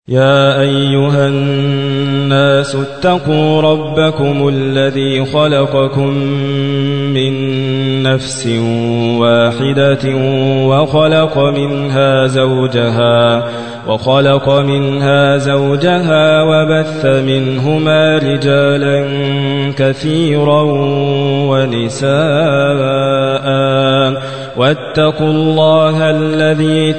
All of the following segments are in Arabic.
يا أيها الناس اتقوا ربكم الذي خلقكم من نفس واحدة وخلق منها زوجها وبث منهما رجالا كثيرا ونساء واتقوا الله الذي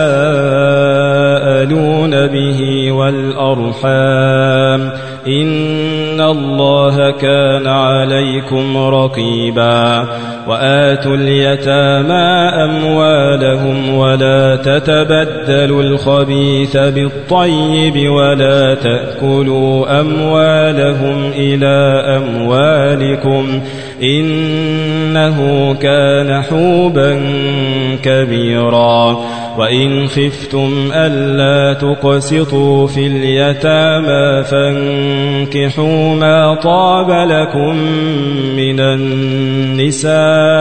تساءلون به والأرحام إن الله كان عليكم رقيبا وآتوا اليتامى أموالهم ولا تتبدلوا الخبيث بالطيب ولا تأكلوا أموالهم إلى أموالكم إنه كان حوبا كبيرا وإن خفتم ألا تقسطوا في اليتامى فانكحوا ما طاب لكم من النساء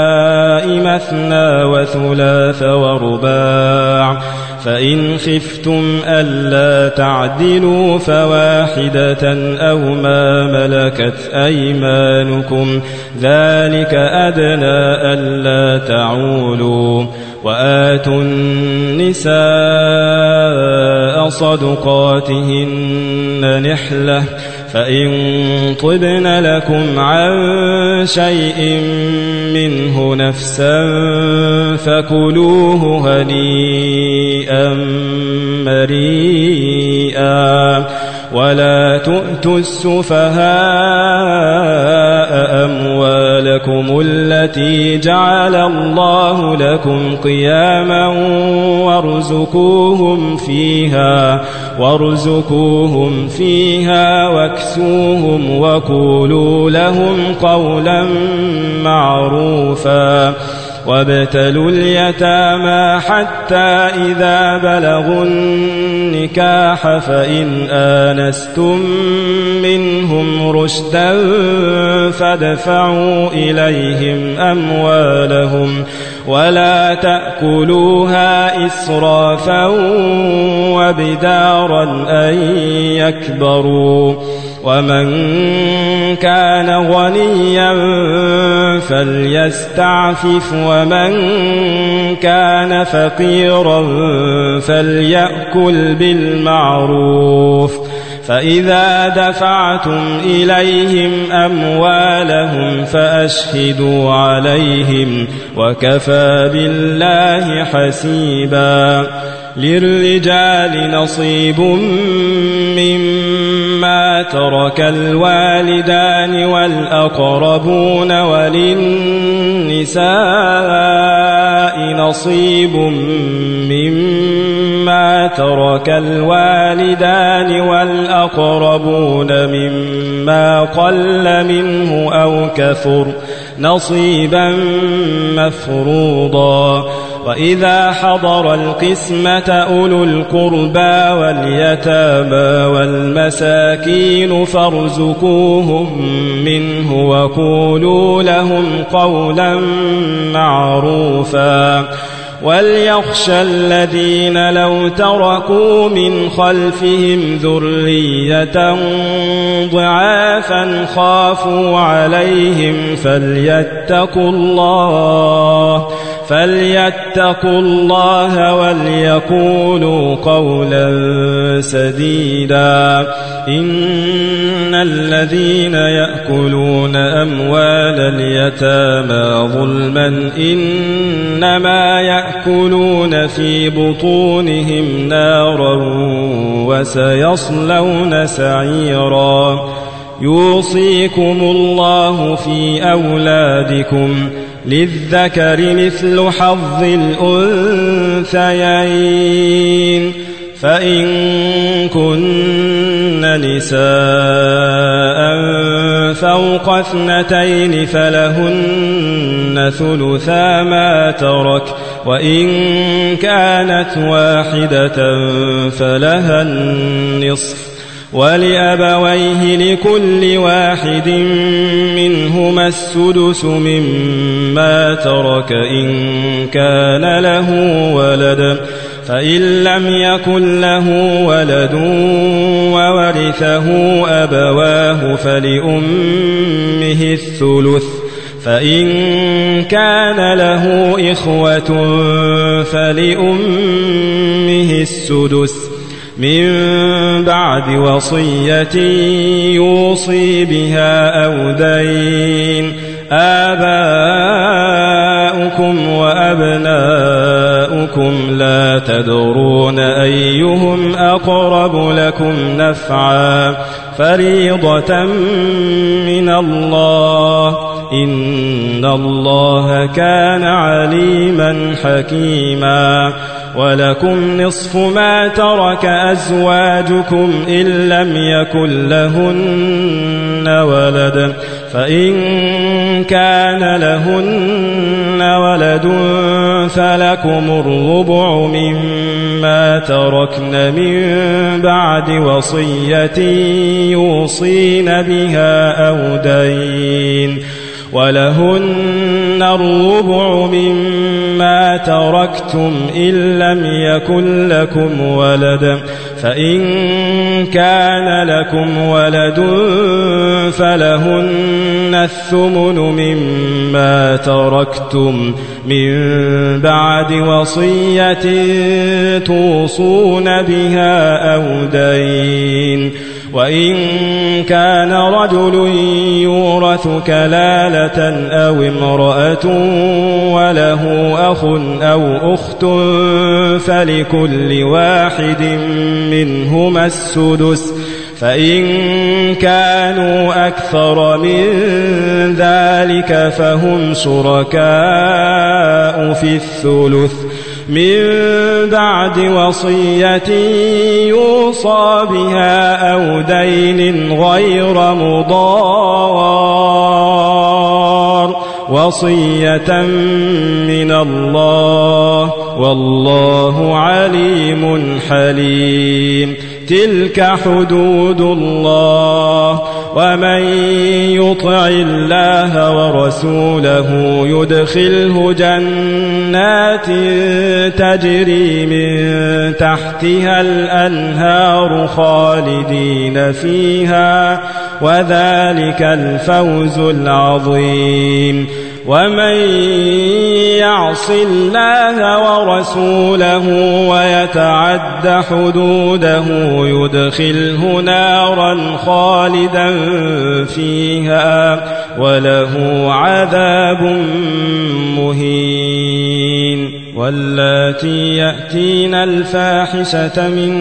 مثنى وثلاث ورباع فإن خفتم ألا تعدلوا فواحدة أو ما ملكت أيمانكم ذلك أدنى ألا تعولوا وآتوا النساء صدقاتهن نحلة فإن طبن لكم عن شيء منه نفسا فكلوه هنيئا مريئا ولا تؤتوا السفهاء أموالكم التي جعل الله لكم قياما وارزقوهم فيها واكسوهم وقولوا لهم قولا معروفا وابتلوا اليتامى حتى إذا بلغوا النكاح فإن آنستم منهم رشدا فادفعوا إليهم أموالهم ولا تأكلوها إسرافا وبدارا أن يكبروا ومن كان غنيا فليستعفف ومن كان فقيرا فليأكل بالمعروف فإذا دفعتم إليهم أموالهم فأشهدوا عليهم وكفى بالله حسيبا للرجال نصيب مما ترك الوالدان والأقربون وللنساء نصيب مما ترك الوالدان والأقربون مما قل منه أو كثر نصيبا مفروضا وإذا حضر القسمة أولو القربى واليتامى والمساكين فارزقوهم منه وقولوا لهم قولا معروفا وليخشى الذين لو تركوا من خلفهم ذرية ضعافا خافوا عليهم فليتقوا الله وليقولوا قولا سديدا إن الذين يأكلون أموال اليتامى ظلما إنما يأكلون في بطونهم نارا وسيصلون سعيرا يوصيكم الله في أولادكم للذكر مثل حظ الأنثيين فإن كن نساء فوق 2 فلهن ثلثا ما ترك وإن كانت واحدة فلها النصف ولأبويه لكل واحد منهما السدس مما ترك إن كان له ولد فإن لم يكن له ولد وورثه أبواه فلأمه الثلث فإن كان له إخوة فلأمه السدس من بعد وصية يوصي بها أو دين. آباؤكم وأبناؤكم لا تدرون أيهم أقرب لكم نفعا فريضة من الله إن الله كان عليما حكيما. ولكم نصف ما ترك أزواجكم إن لم يكن لهن ولد فإن كان لهن ولد فلكم الربع مما تركن من بعد وصية يوصين بها أو دين. ولهن الربع مما تركتم إن لم يكن لكم ولد فإن كان لكم ولد فلهن الثمن مما تركتم من بعد وصية توصون بها أو دين. وإن كان رجل يورث كلالة أو امرأة وله أخ أو أخت فلكل واحد منهما السدس فإن كانوا أكثر من ذلك فهم شركاء في الثلث من بعد وصية يوصى بها أو دين غير مضار وصية من الله والله عليم حليم. تلك حدود الله ومن يطع الله ورسوله يدخله جنات تجري من تحتها الأنهار خالدين فيها وذلك الفوز العظيم. ومن يعص الله ورسوله ويتعد حدوده يدخله نارا خالدا فيها وله عذاب مهين. واللاتي يأتين الفاحشة من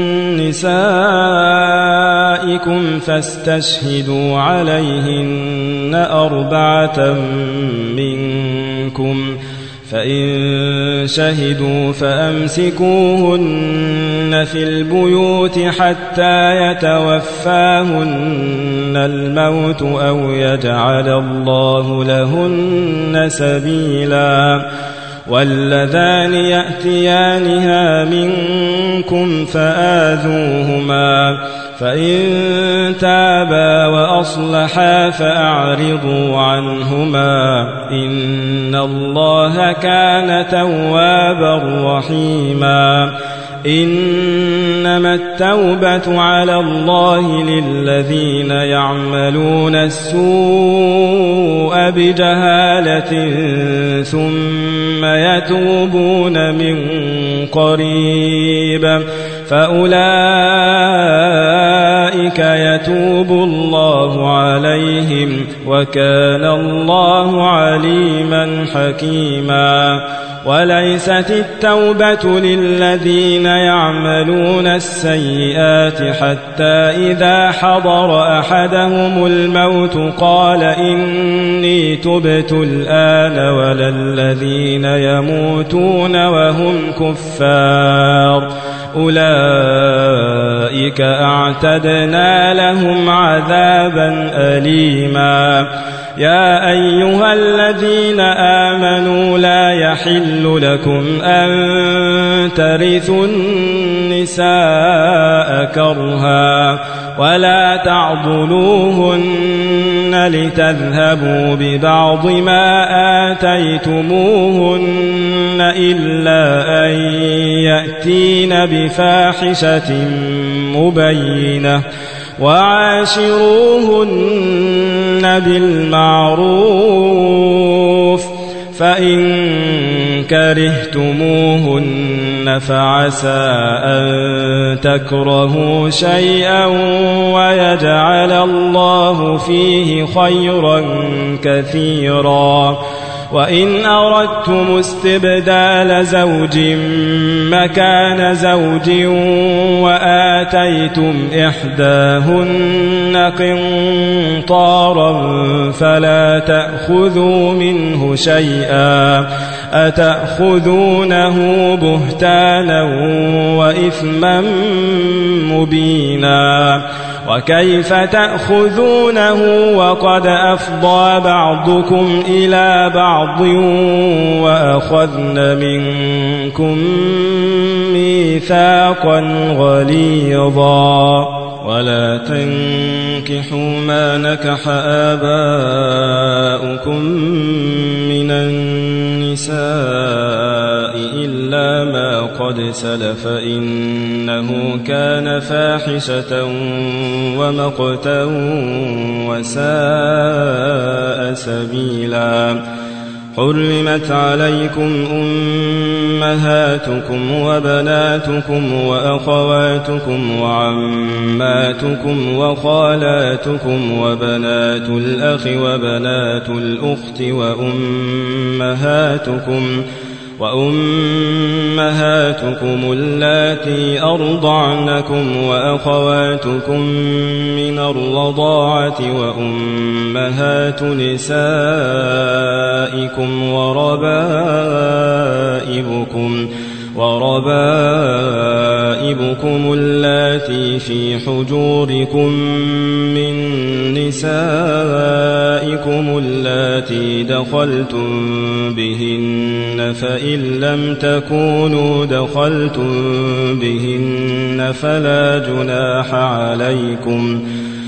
نسائكم فاستشهدوا عليهن 4 منكم فإن شهدوا فأمسكوهن في البيوت حتى يتوفاهن الموت أو يجعل الله لهن سبيلا. واللذان يأتيانها منكم فآذوهما فإن تابا وأصلحا فأعرضوا عنهما إن الله كان توابا رحيما. إنما التوبة على الله للذين يعملون السوء بجهالة ثم يتوبون من قريب فأولئك يتوب الله عليهم وكان الله عليما حكيما. وليست التوبة للذين يعملون السيئات حتى إذا حضر أحدهم الموت قال إني تبت الآن ولا الذين يموتون وهم كفار أولئك أعتدنا لهم عذابا أليما. يا أيها الذين آمنوا لا يحل لكم أن ترثوا النساء كرها ولا تعضلوهن لتذهبوا ببعض ما آتيتموهن إلا أن يأتين بفاحشة مبينة وعاشروهن بالمعروف فإن كرهتموهن فعسى أن تكرهوا شيئا ويجعل الله فيه خيرا كثيرا وإن أردتم استبدال زوج مكان زوج وآتيتم إحداهن قنطارا فلا تأخذوا منه شيئا أتأخذونه بهتانا وإثما مبينا وكيف تأخذونه وقد أفضى بعضكم إلى بعض وأخذن منكم ميثاقا غليظا ولا تنكحوا ما نكح آباؤكم من النساء إلا ما قد سلف إنه كان فاحشة ومقتا وساء سبيلا حرمت عليكم أمهاتكم وبناتكم وأخواتكم وعماتكم وخالاتكم وبنات الأخ وبنات الأخت وأمهاتكم اللاتي أرضعنكم وأخواتكم من الرضاعة وأمهات نسائكم وربائبكم اللاتي في حجوركم من نسائكم اللاتي دخلتم بهن فإن لم تكونوا دخلتم بهن فلا جناح عليكم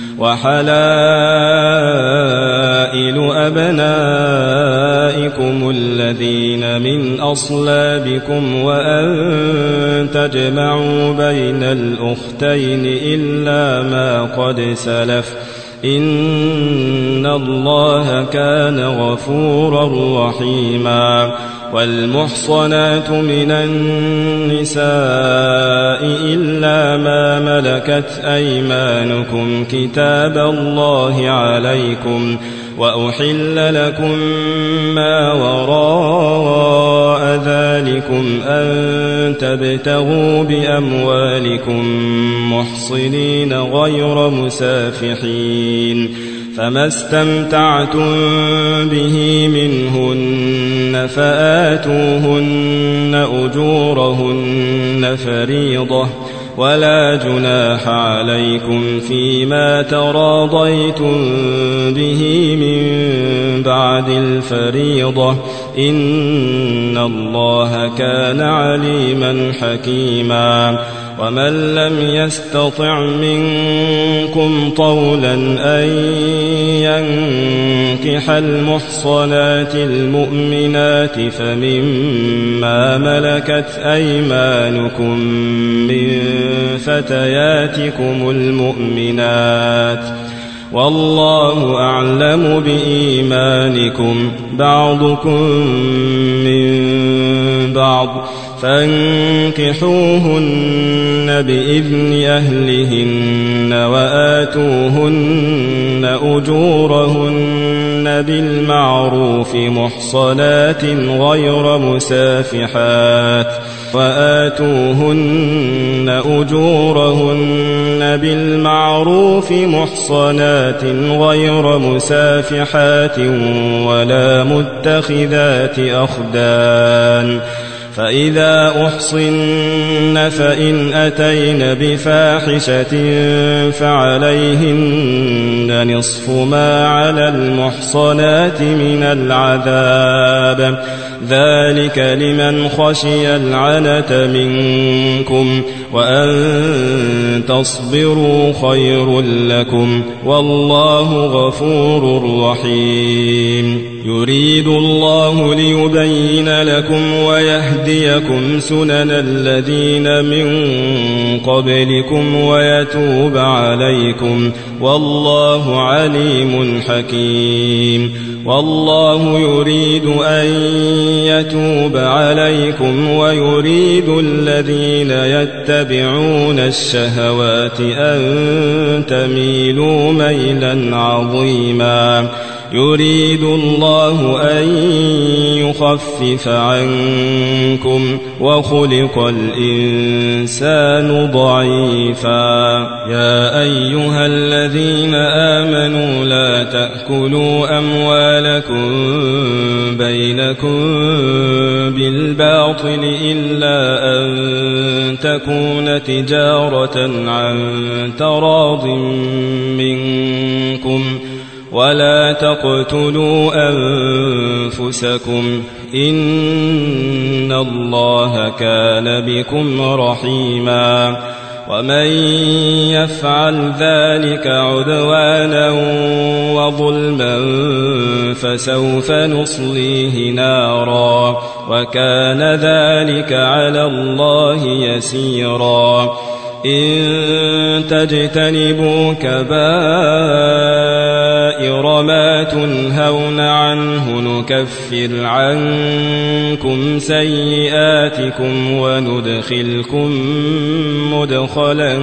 وحلائل أبنائكم الذين من أصلابكم وأن تجمعوا بين الأختين إلا ما قد سلف إن الله كان غفورا رحيما والمحصنات من النساء إلا ما ملكت أيمانكم كتاب الله عليكم وأحل لكم ما وراء ذلكم أن تبتغوا بأموالكم محصنين غير مسافحين فما استمتعتم به منهن فآتوهن أجورهن فريضة ولا جناح عليكم فيما تراضيتم به من بعد الفريضة إن الله كان عليما حكيما ومن لم يستطع منكم طولا أن ينكح المحصنات المؤمنات فمما ملكت أيمانكم من فتياتكم المؤمنات والله أعلم بإيمانكم بعضكم من بعض فانكحوهن بإذن أهلهن وآتوهن أجورهن بالمعروف محصنات غير مسافحات وآتوهن أجورهن بالمعروف محصنات غير مسافحات ولا متخذات أخدان فإذا أحصن فإن أتين بفاحشة فعليهن نصف ما على المحصنات من العذاب ذلك لمن خشي العنة منكم وأن تصبروا خير لكم والله غفور رحيم يريد الله ليبين لكم ويهديكم يهديكم سنن الذين من قبلكم ويتوب عليكم والله عليم حكيم والله يريد أن يتوب عليكم ويريد الذين يتبعون الشهوات أن تميلوا ميلا عظيما يريد الله أن يخفف عنكم وخلق الإنسان ضعيفا يا أيها الذين آمنوا لا تأكلوا أموالكم بينكم بالباطل إلا أن تكون تجارة عن تراض منكم ولا تقتلوا أنفسكم إن الله كان بكم رحيما ومن يفعل ذلك عدوانا وظلما فسوف نصليه نارا وكان ذلك على الله يسيرا إن تجتنبوا كبائر ما تنهون عنه نكفر عنكم سيئاتكم وندخلكم مدخلا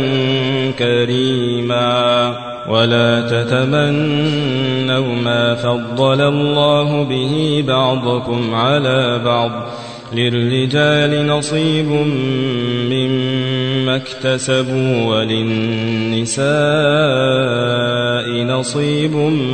كريما ولا تتمنوا ما فضل الله به بعضكم على بعض للرجال نصيب مما اكتسبوا وللنساء نصيب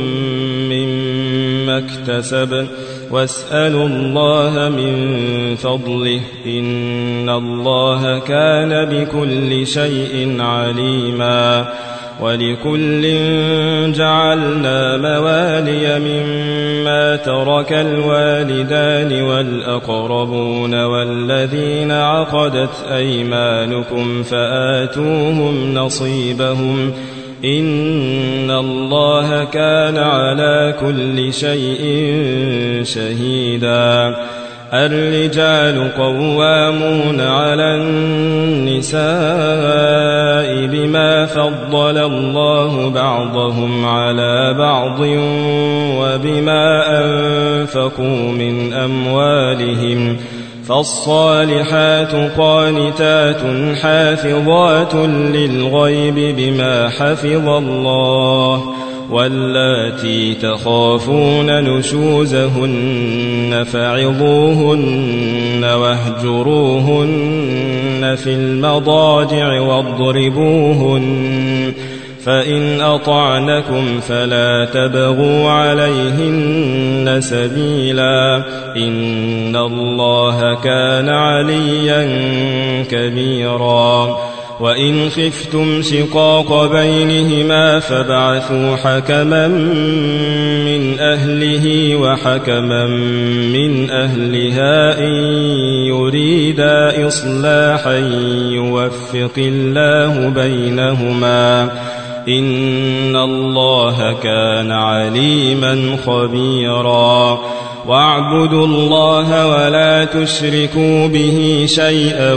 مما اكتسبن واسألوا الله من فضله إن الله كان بكل شيء عليما ولكل جعلنا موالي مما ترك الوالدان والأقربون والذين عقدت أيمانكم فآتوهم نصيبهم إن الله كان على كل شيء شهيدا الرجال قوامون على النساء بما فضل الله بعضهم على بعض وبما أنفقوا من أموالهم فالصالحات قانتات حافظات للغيب بما حفظ الله واللاتي تخافون نشوزهن فعظوهن واهجروهن في المضاجع واضربوهن فإن أطعنكم فلا تبغوا عليهن سبيلا إن الله كان عليا كبيرا وإن خفتم شقاق بينهما فابعثوا حكما من أهله وحكما من أهلها إن يريدا إصلاحا يوفق الله بينهما إن الله كان عليما خبيرا واعبدوا الله ولا تشركوا به شيئا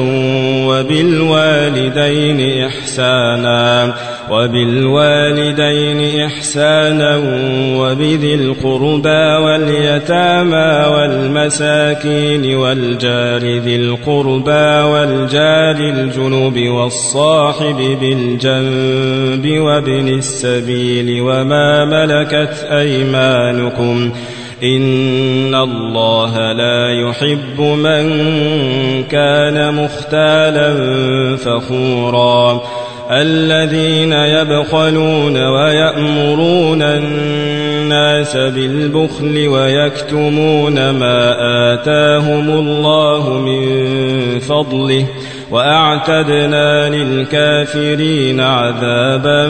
وبالوالدين إحسانا وبذي القربى واليتامى والمساكين والجار ذي القربى والجار الجنب والصاحب بالجنب وابن السبيل وما ملكت أيمانكم إن الله لا يحب من كان مختالا فخورا الذين يبخلون ويأمرون الناس بالبخل ويكتمون ما آتاهم الله من فضله وأعتدنا للكافرين عذابا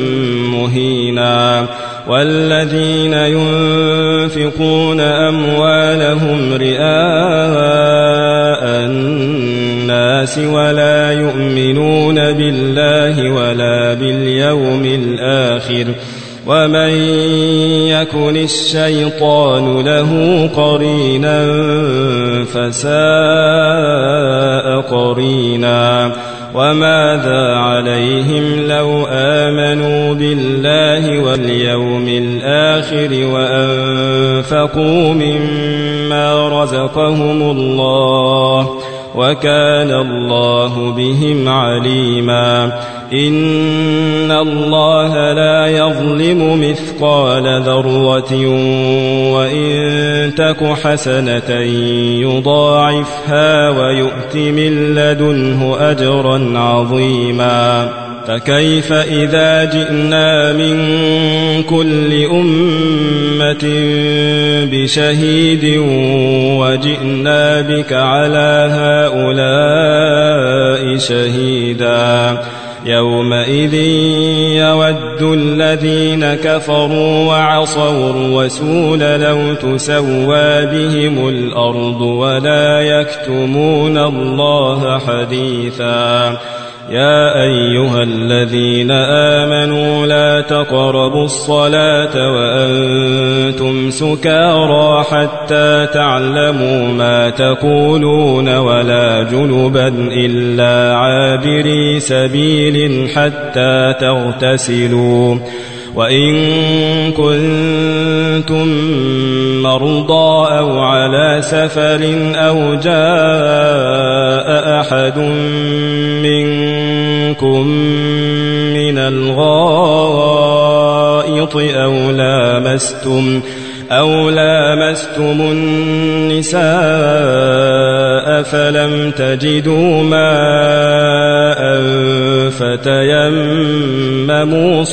مهينا والذين ينفقون أموالهم رئاء الناس ولا يؤمنون بالله ولا باليوم الآخر ومن يكن الشيطان له قرينا فساء قرينا وماذا عليهم لو آمنوا بالله واليوم الآخر وأنفقوا مما رزقهم الله وكان الله بهم عليما إن الله لا يظلم مثقال ذرة وإن تك حسنة يضاعفها ويؤت من لدنه أجرا عظيما فكيف إذا جئنا من كل أمة بشهيد وجئنا بك على هؤلاء شهيدا يومئذ يود الذين كفروا وعصوا الرسول لو تسوى بهم الأرض ولا يكتمون الله حديثا يا أيها الذين آمنوا لا تقربوا الصلاة وأنتم سكارى حتى تعلموا ما تقولون ولا جنبا إلا عابري سبيل حتى تغتسلوا وإن كنتم مرضى أو على سفر أو جاء أحد منكم من الغائط أو لامستم النساء فلم تجدوا ماء فتيمموا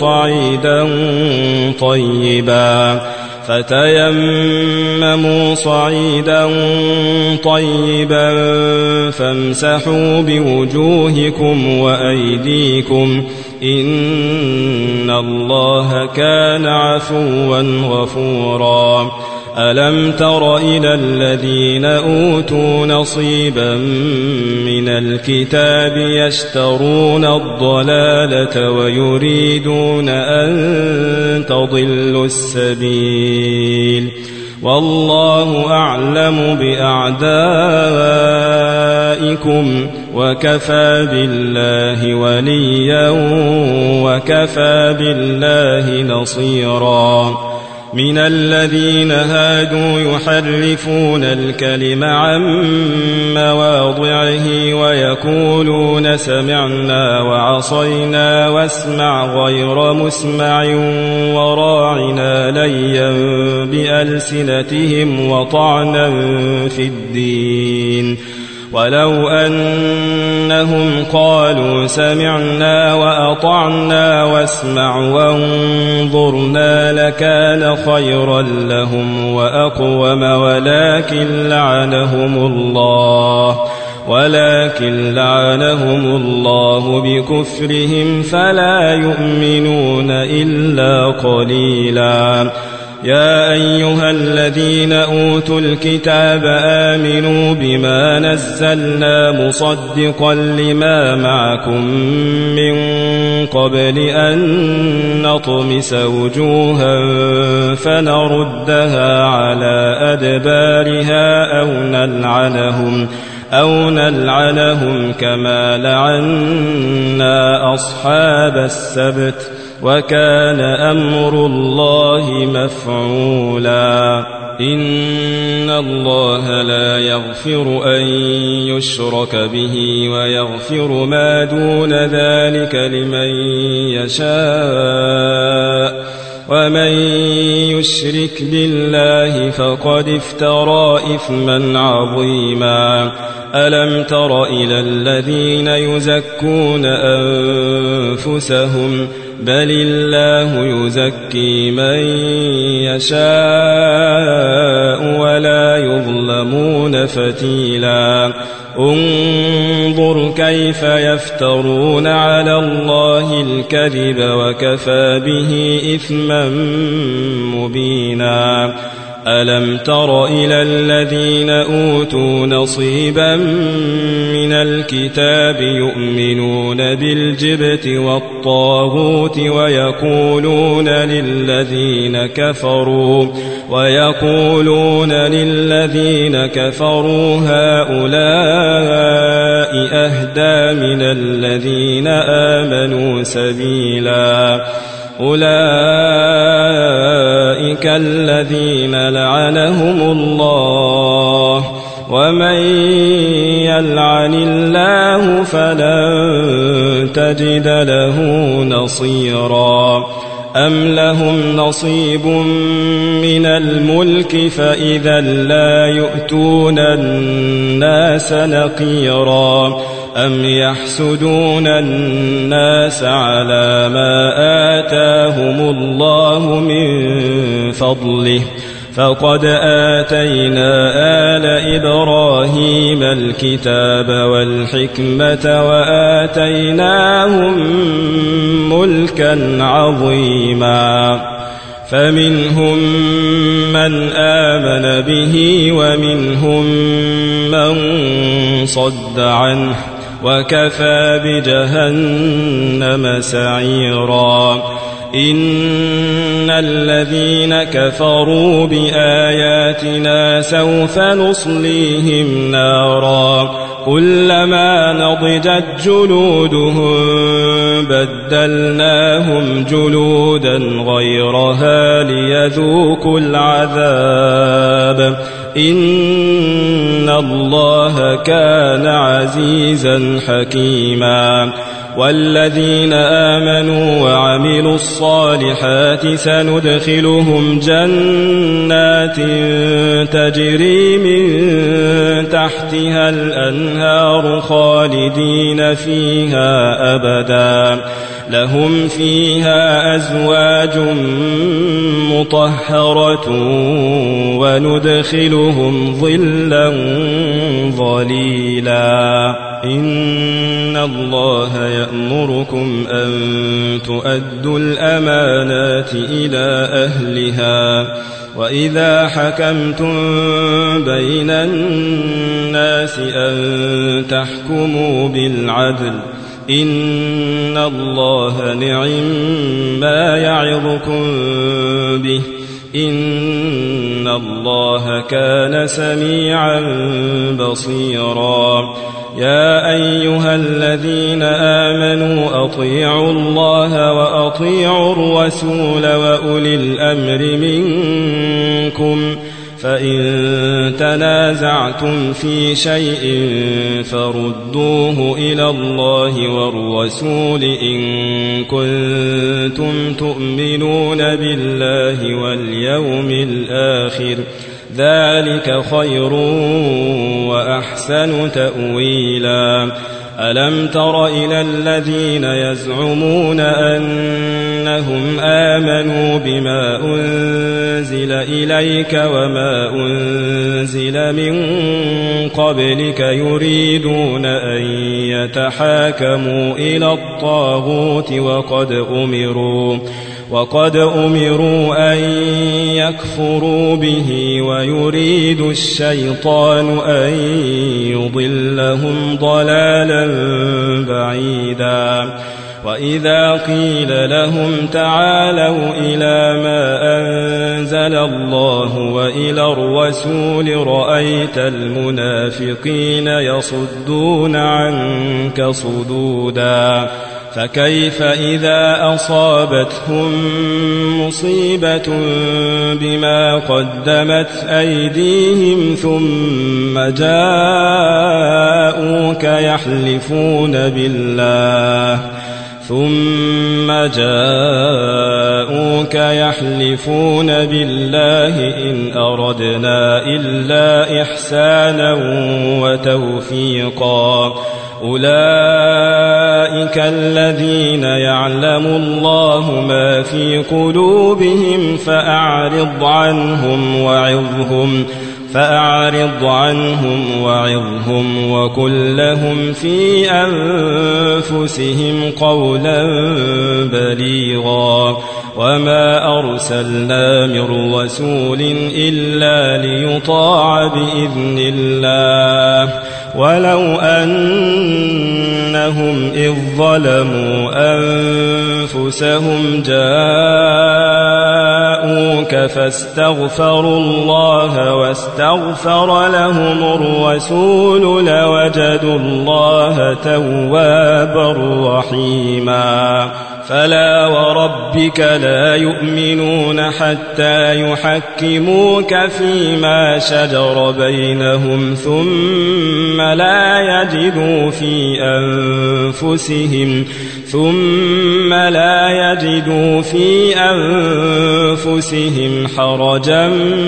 صعيدا طيبا فامسحوا بوجوهكم وأيديكم إن الله كان عفوا غفورا ألم تر إلى الذين أوتوا نصيبا من الكتاب يشترون الضلالة ويريدون أن تضلوا السبيل والله أعلم بأعدائكم وكفى بالله وليا وكفى بالله نصيرا من الذين هادوا يحرفون الكلم عن مواضعه ويقولون سمعنا وعصينا واسمع غير مسمع وراعنا ليا بألسنتهم وطعنا في الدين ولو أنهم قالوا سمعنا وأطعنا واسمع وانظرنا لكان خيرا لهم وأقوم ولكن لعنهم الله بكفرهم فلا يؤمنون إلا قليلا يا أيها الذين أوتوا الكتاب آمنوا بما نزلنا مصدقا لما معكم من قبل أن نطمس وجوها فنردها على أدبارها أو نلعنهم كما لعنا أصحاب السبت وكان أمر الله مفعولا إن الله لا يغفر أن يشرك به ويغفر ما دون ذلك لمن يشاء ومن يشرك بالله فقد افترى إثما عظيما ألم تر إلى الذين يزكون أنفسهم بل الله يزكي من يشاء ولا يظلمون فتيلا انظر كيف يفترون على الله الكذب وكفى به إثما مبينا ألم تر إلى الذين أوتوا نصيبا من الكتاب يؤمنون بالجبت والطاغوت ويقولون للذين كفروا هؤلاء أهدى من الذين آمنوا سبيلا أولئك الذين لعنهم الله ومن يلعن الله فلن تجد له نصيرا أم لهم نصيب من الملك فإذا لا يؤتون الناس نقيرا أم يحسدون الناس على ما آتاهم الله من فضله فقد آتينا آل إبراهيم الكتاب والحكمة وآتيناهم ملكا عظيما فمنهم من آمن به ومهم من صد عنه وكفى بجهنم سعيرا إن الذين كفروا بآياتنا سوف نصليهم نارا كلما نضجت جلودهم بدلناهم جلودا غيرها ليذوقوا العذاب إن الله كان عزيزا حكيما والذين آمنوا وعملوا الصالحات سندخلهم جنات تجري من تحتها الأنهار خالدين فيها أبدا لهم فيها أزواج مطهرة وندخلهم ظلا ظليلا إن الله يأمركم أن تؤدوا الأمانات إلى أهلها وإذا حكمتم بين الناس أن تحكموا بالعدل إن الله نعم-ما يعظكم به إن الله كان سميعا بصيرا يا أيها الذين آمنوا أطيعوا الله وأطيعوا الرسول وأولي الأمر منكم فإن تنازعتم في شيء فردوه إلى الله والرسول إن كنتم تؤمنون بالله واليوم الآخر ذلك خير وأحسن تأويلا ألم تر إلى الذين يزعمون أنهم آمنوا بما أنزل إليك وما أنزل من قبلك يريدون أن يتحاكموا إلى الطاغوت وقد أمروا أن يكفروا به ويريد الشيطان أن يضلهم ضلالا بعيدا وإذا قيل لهم تعالوا إلى ما أنزل الله وإلى الرسول رأيت المنافقين يصدون عنك صدودا فكيف إذا أصابتهم مصيبة بما قدمت أيديهم ثم جاءوك يحلفون بالله إن أردنا إلا إحسانا وتوفيقا أولئك الذين يعلم الله ما في قلوبهم فأعرض عنهم وعظهم وقل لهم في أنفسهم قولا بليغا وما أرسلنا من رسول إلا ليطاع بإذن الله ولو أنهم إذ ظلموا أنفسهم جاءوك فاستغفروا الله واستغفر لهم الرسول لوجدوا الله توابا رحيما فلا وربك لا يؤمنون حتى يحكموك فيما شجر بينهم ثم لا يجدوا في أنفسهم حرجا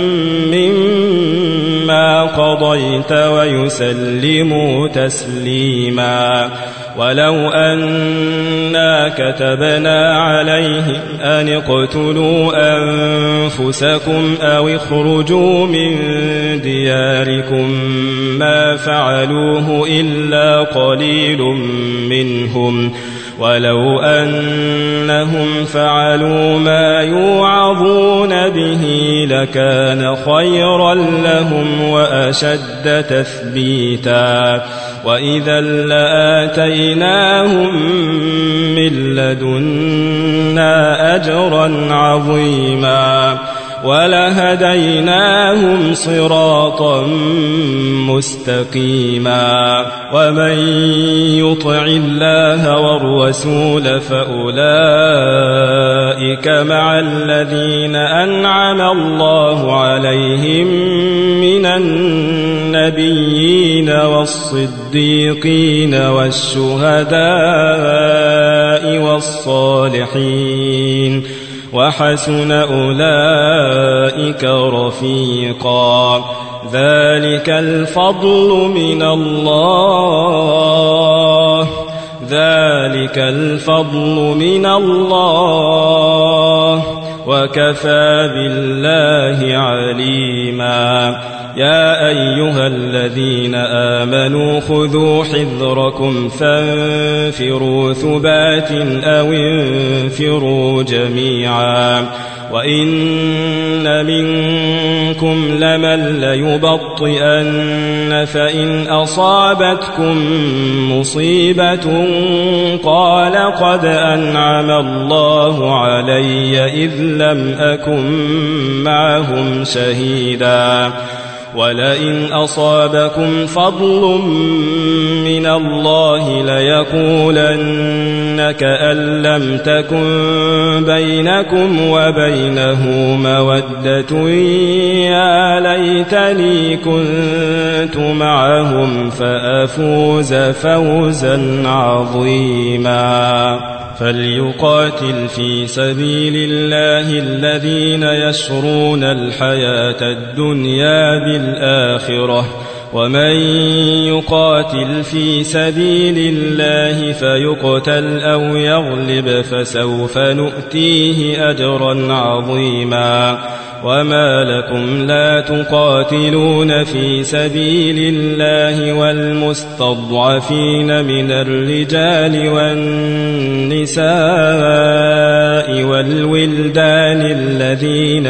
مما قضيت ويسلموا تسليما ولو أنا كتبنا عليهم أن اقتلوا أنفسكم أو اخرجوا من دياركم ما فعلوه إلا قليل منهم ولو أنهم فعلوا ما يوعظون به لكان خيرا لهم وأشد تثبيتا وإذا لآتيناهم من لدنا أجرا عظيما ولهديناهم صراطا مستقيما ومن يطع الله والرسول فأولئك مع الذين أنعم الله عليهم من النبيين والصديقين والشهداء والصالحين وحسن أولئك رفيقا ذلك الفضل من الله وكفى بالله عليما يا أيها الذين آمنوا خذوا حذركم فانفروا ثبات أو انفروا جميعا وإن منكم لمن ليبطئن فإن أصابتكم مصيبة قال قد أنعم الله علي إذ لم أكن معهم شهيدا ولئن أصابكم فضل من الله ليقولن كأن لم تكن بينكم وبينه مودة يا ليتني كنت معهم فأفوز فوزا عظيما فليقاتل في سبيل الله الذين يشرون الحياة الدنيا بالآخرة ومن يقاتل في سبيل الله فيقتل أو يغلب فسوف نؤتيه أجرا عظيما وما لكم لا تقاتلون في سبيل الله والمستضعفين من الرجال والنساء والولدان الذين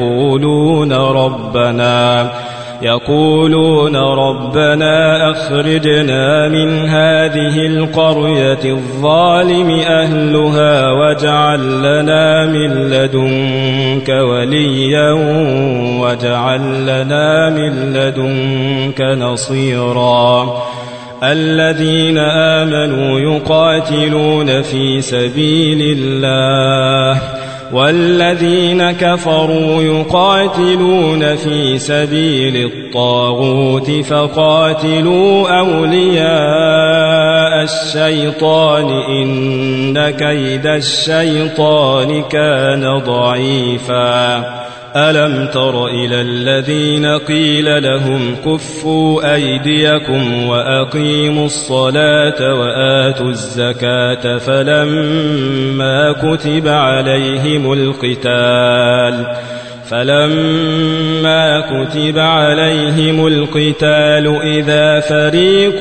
يقولون ربنا أخرجنا من هذه القرية الظالم أهلها واجعل لنا من لدنك وليا واجعل لنا من لدنك نصيرا الذين آمنوا يقاتلون في سبيل الله والذين كفروا يقاتلون في سبيل الطاغوت فقاتلوا أولياء الشيطان إن كيد الشيطان كان ضعيفا ألم تر إلى الذين قيل لهم كفوا أيديكم وأقيموا الصلاة وآتوا الزكاة فلما كتب عليهم القتال إذا فريق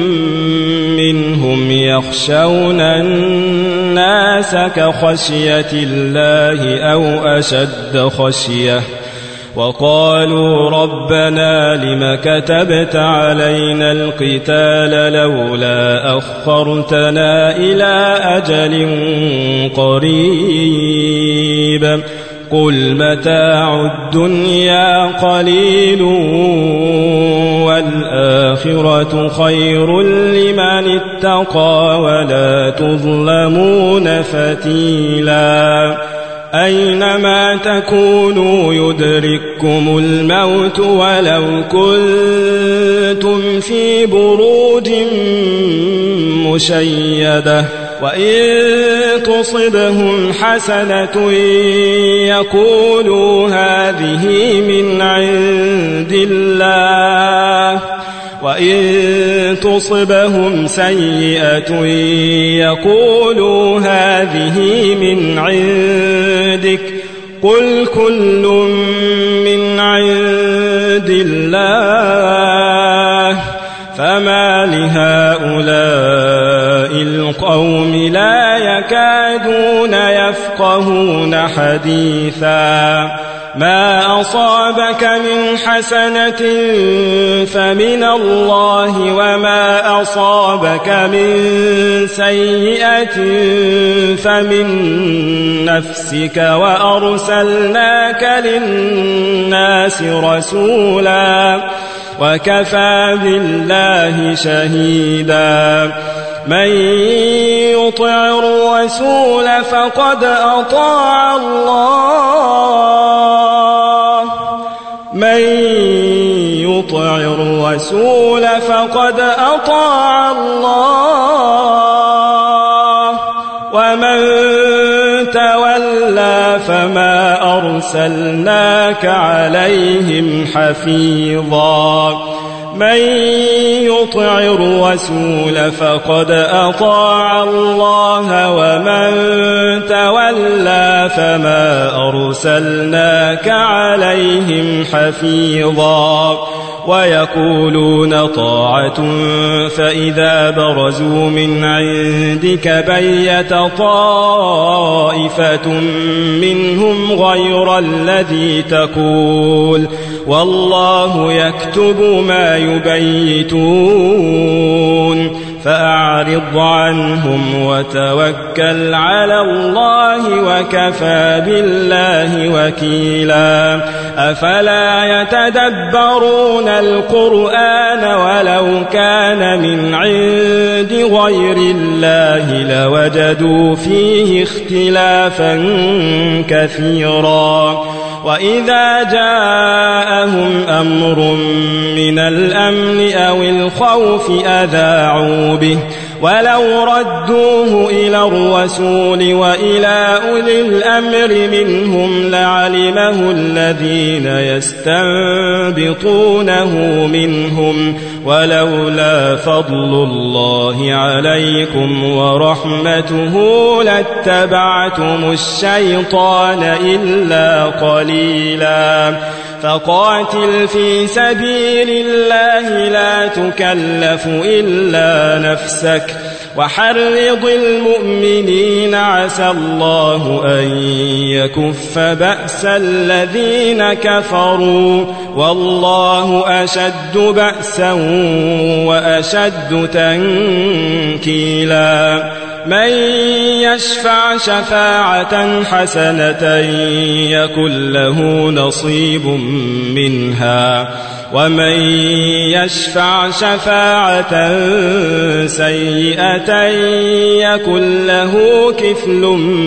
منهم يخشون الناس كخشية الله أو أشد خشية وقالوا ربنا لم كتبت علينا القتال لولا أخرتنا إلى أجل قريب قل متاع الدنيا قليل والآخرة خير لمن اتقى ولا تظلمون فتيلا أينما تكونوا يدرككم الموت ولو كنتم في بروج مشيدة وإن تصبهم حسنة يقولوا هذه من عند الله وإن تصبهم سيئة يقولوا هذه من عندك قل كل من عند الله فما لهؤلاء القوم لا يكادون يفقهون حديثا ما أصابك من حسنة فمن الله وما أصابك من سيئة فمن نفسك وأرسلناك للناس رسولا وكفى بالله شهيدا من يطع الرسول فقد أطاع الله من يطع الرسول فقد أطاع الله ومن تولى فما أرسلناك عليهم حفيظا من يطع الرسول فقد أطاع الله ومن تولى فما أرسلناك عليهم حفيظا ويقولون طاعة فإذا برزوا من عندك بيت طائفة منهم غير الذي تقول والله يكتب ما يبيتون فأعرض عنهم وتوكل على الله وكفى بالله وكيلا أفلا يتدبرون القرآن ولو كان من عند غير الله لوجدوا فيه اختلافا كثيرا وإذا جاءهم أمر من الأمن أو الخوف أذاعوا به ولو ردوه إلى الرسول وإلى أولي الأمر منهم لعلمه الذين يستنبطونه منهم ولولا فضل الله عليكم ورحمته لاتبعتم الشيطان إلا قليلا فقاتل في سبيل الله لا تكلف إلا نفسك وحرض المؤمنين عسى الله أن يكف بأس الذين كفروا والله أشد بأسا وأشد تنكيلا من يشفع شفاعة حسنة يكن له نصيب منها ومن يشفع شفاعة سيئة يكن له كفل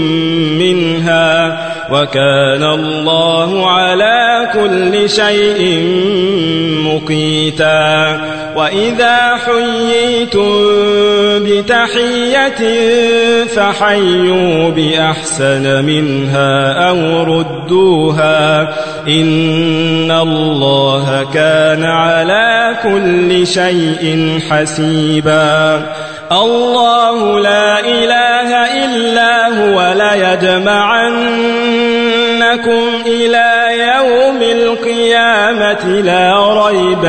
منها وكان الله على كل شيء مقيتا وإذا حييتم بتحية فحيوا بأحسن منها أو ردوها إن الله كان على كل شيء حسيبا الله لا إله إلا هو ليجمعنكم إلى يوم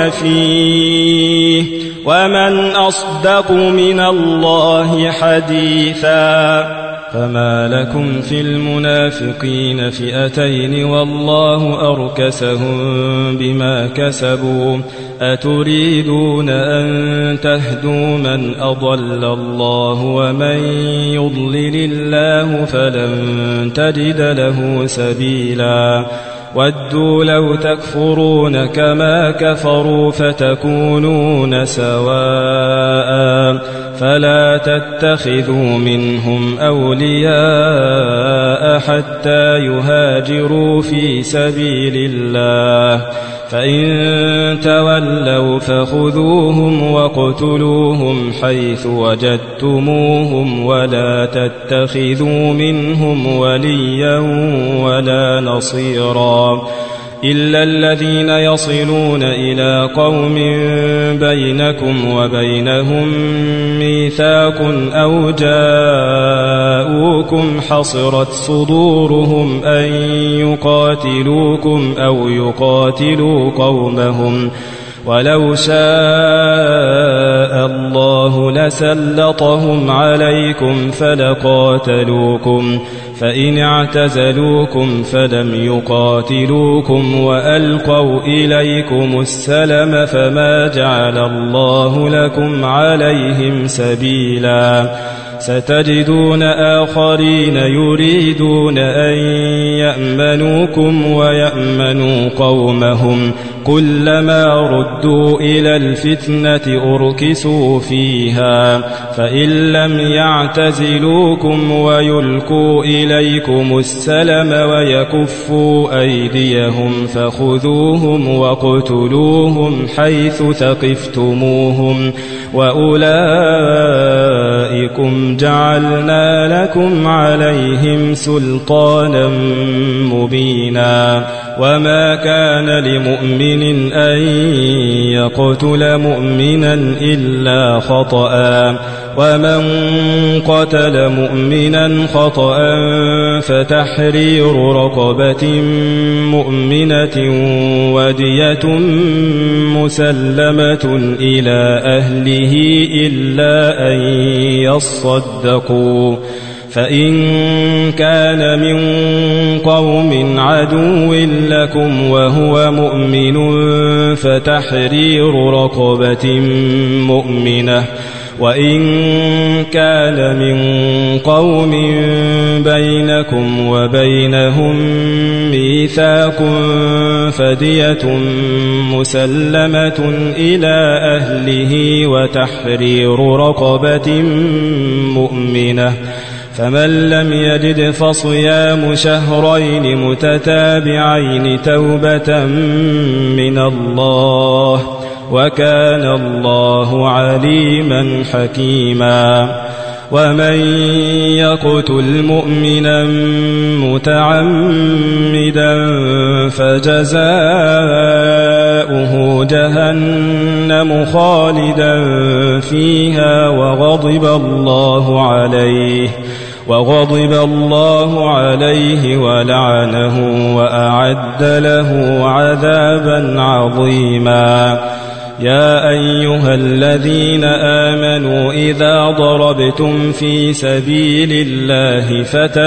فيه ومن أصدق من الله حديثا. فما لكم في المنافقين فئتين والله أركسهم بما كسبوا أتريدون أن تهدوا من أضل الله ومن يضلل الله فلن تجد له سبيلا. ودوا لو تكفرون كما كفروا فتكونون سواء فلا تتخذوا منهم أولياء حتى يهاجروا في سبيل الله فإن تولوا فخذوهم واقتلوهم حيث وجدتموهم ولا تتخذوا منهم وليا ولا نصيرا إلا الذين يصلون إلى قوم بينكم وبينهم ميثاق أو جاءوكم حصرت صدورهم أن يقاتلوكم أو يقاتلوا قومهم ولو شاء الله لسلطهم عليكم فلقاتلوكم فإن اعتزلوكم فلم يقاتلوكم وألقوا إليكم السلم فما جعل الله لكم عليهم سبيلا. ستجدون آخرين يريدون أن يأمنوكم ويأمنوا قومهم كلما ردوا إلى الفتنة أركسوا فيها فإن لم يعتزلوكم ويلقوا إليكم السلم ويكفوا أيديهم فخذوهم واقتلوهم حيث ثقفتموهم وأولئكم جعلنا لكم عليهم سلطانا مبينا. وما كان لمؤمن أن يقتل مؤمنا إلا خطأ ومن قتل مؤمنا خطأ فتحرير رقبة مؤمنة ودية مسلمة إلى أهله إلا أن يصدقوا فإن كان من قوم عدو لكم وهو مؤمن فتحرير رقبة مؤمنة وإن كان من قوم بينكم وبينهم ميثاق فدية مسلمة إلى أهله وتحرير رقبة مؤمنة فمن لم يجد فصيام شهرين متتابعين توبة من الله وكان الله عليما حكيما. ومن يقتل مؤمنا متعمدا فجزاؤه جهنم خالدا فيها وغضب الله عليه ولعنه وأعد له عذابا عظيما. يا أيها الذين آمنوا إذا ضربتم في سبيل الله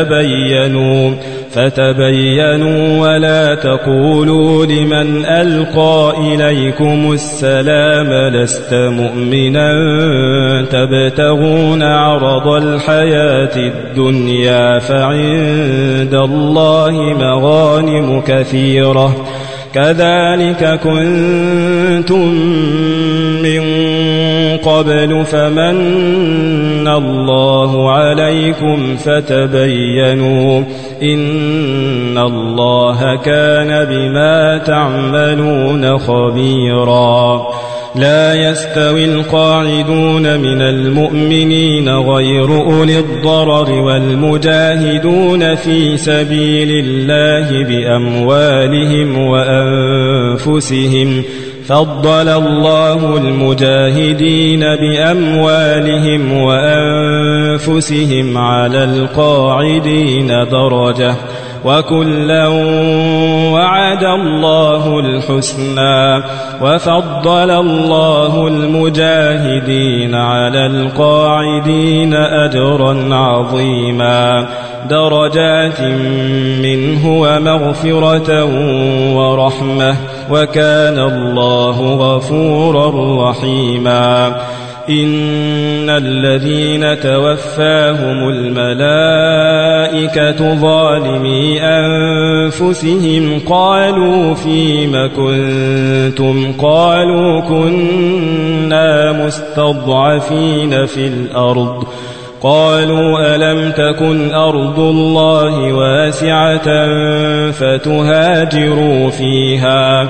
فتبينوا ولا تقولوا لمن ألقى إليكم السلام لست مؤمنا تبتغون عرض الحياة الدنيا فعند الله مغانم كثيرة كذلك كنتم من قبل فمن الله عليكم فتبينوا إن الله كان بما تعملون خبيرا. لا يستوي القاعدون من المؤمنين غير أولي الضرر والمجاهدون في سبيل الله بأموالهم وأنفسهم فضل الله المجاهدين بأموالهم وأنفسهم على القاعدين درجة وكلا وعد الله الحسنى وفضل الله المجاهدين على القاعدين أجرا عظيما درجات منه ومغفرة ورحمة وكان الله غفورا رحيما إن الذين توفاهم الملائكة ظالمي أنفسهم قالوا فيم كنتم قالوا كنا مستضعفين في الأرض قالوا ألم تكن أرض الله واسعة فتهاجروا فيها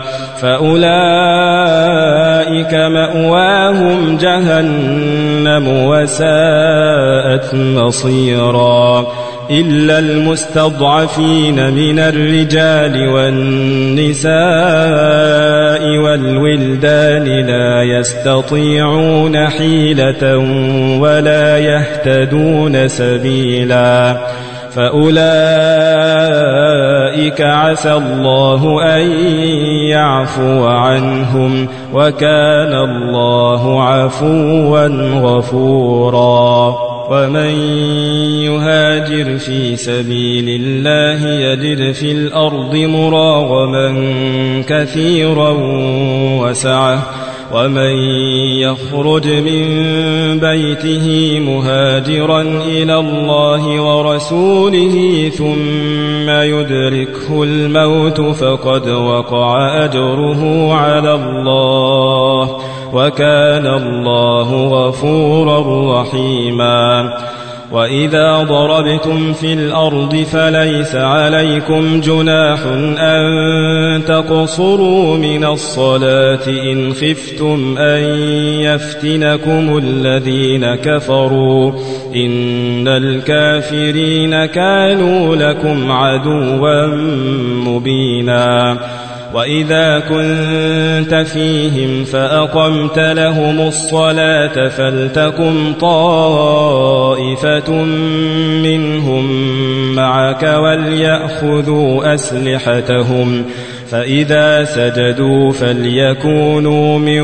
فأولئك مأواهم جهنم وساءت مصيرا إلا المستضعفين من الرجال والنساء والولدان لا يستطيعون حيلة ولا يهتدون سبيلا فأولئك عسى الله أن يعفو عنهم وكان الله عفوا غفورا ومن يهاجر في سبيل الله يجد في الأرض مراغما كثيرا وسعة ومن يخرج من بيته مهاجرا إلى الله ورسوله ثم يدركه الموت فقد وقع أجره على الله وكان الله غفورا رحيما وإذا ضربتم في الأرض فليس عليكم جناح أن تقصروا من الصلاة إن خفتم أن يفتنكم الذين كفروا إن الكافرين كانوا لكم عدوا مبينا وإذا كنت فيهم فأقمت لهم الصلاة فلتقم طائفة منهم معك وليأخذوا أسلحتهم فإذا سجدوا فليكونوا من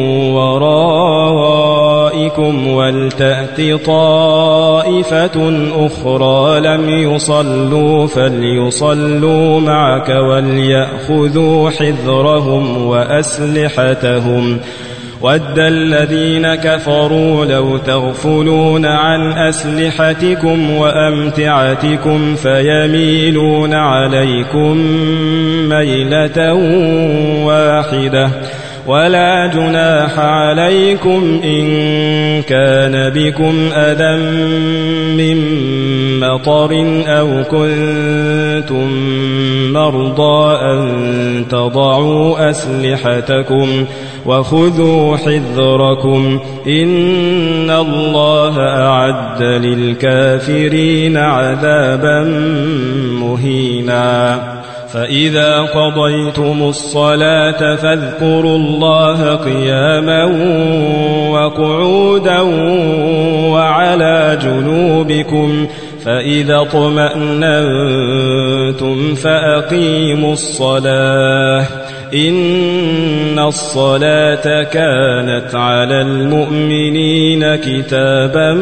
ورائكم ولتأت طائفة أخرى لم يصلوا فليصلوا معك وليأخذوا حذرهم وأسلحتهم ود الذين كفروا لو تغفلون عن أسلحتكم وأمتعتكم فيميلون عليكم ميلة واحدة ولا جناح عليكم إن كان بكم أذى من مطر أو كنتم مرضى أن تضعوا أسلحتكم وخذوا حذركم إن الله أعد للكافرين عذابا مهينا فإذا قضيتم الصلاة فاذكروا الله قياما وقعودا وعلى جنوبكم فإذا اطمأننتم فأقيموا الصلاة إن الصلاة كانت على المؤمنين كتابا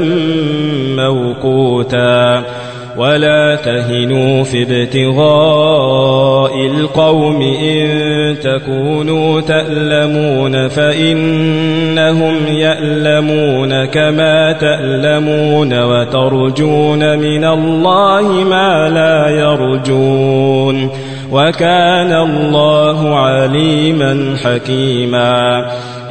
موقوتا ولا تهنوا في ابتغاء القوم إن تكونوا تألمون فإنهم يألمون كما تألمون وترجون من الله ما لا يرجون وكان الله عليما حكيما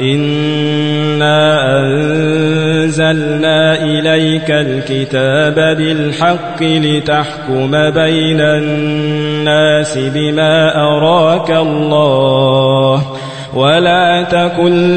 إنا أنزلنا إليك الكتاب بالحق لتحكم بين الناس بما أراك الله ولا تكن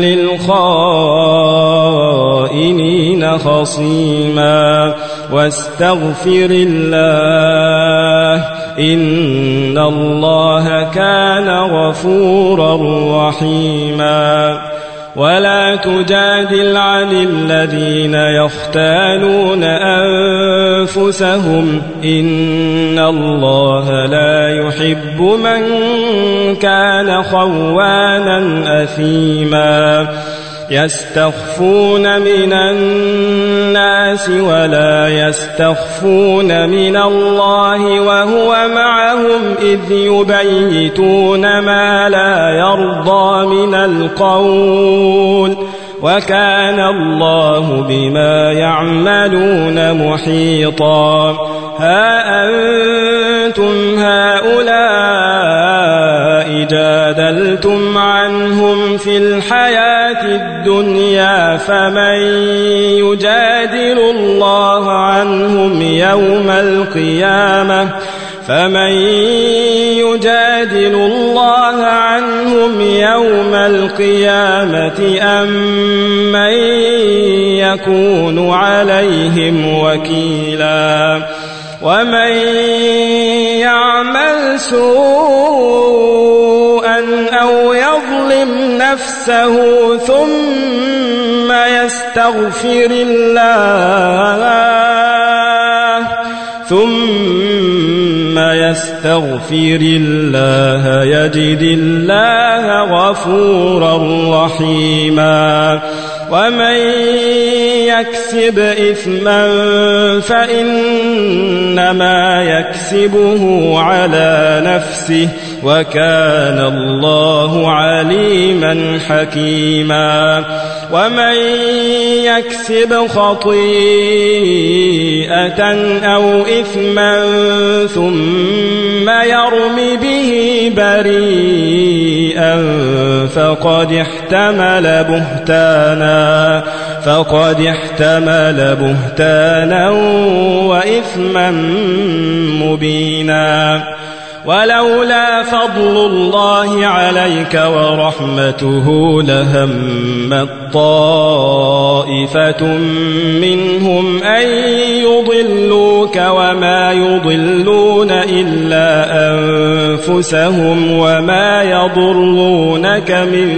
للخائنين خصيما واستغفر الله إن الله كان غفورا رحيما ولا تجادل عن الذين يختانون أنفسهم إن الله لا يحب من كان خوانا أثيما يستخفون من الناس ولا يستخفون من الله وهو معهم إذ يبيتون ما لا يرضى من القول وكان الله بما يعملون محيطا ها أنتم هؤلاء جادلتم عنهم في الحياة الدنيا فمن يجادل الله عنهم يوم القيامة أم من يكون عليهم وكيلا ومن يعمل سوءا أو يظلم نفسه ثم يستغفر الله يجد الله غفورا رحيما ومن يكسب إثما فإنما يكسبه على نفسه وكان الله عليما حكيما ومن يكسب خطيئة أو إثما ثم يرم به بريئا فقد احتمل بهتانا وإثما مبينا ولولا فضل الله عليك ورحمته لهمت طائفة منهم أن يضلوك وما يضلون إلا أنفسهم وما يضرونك من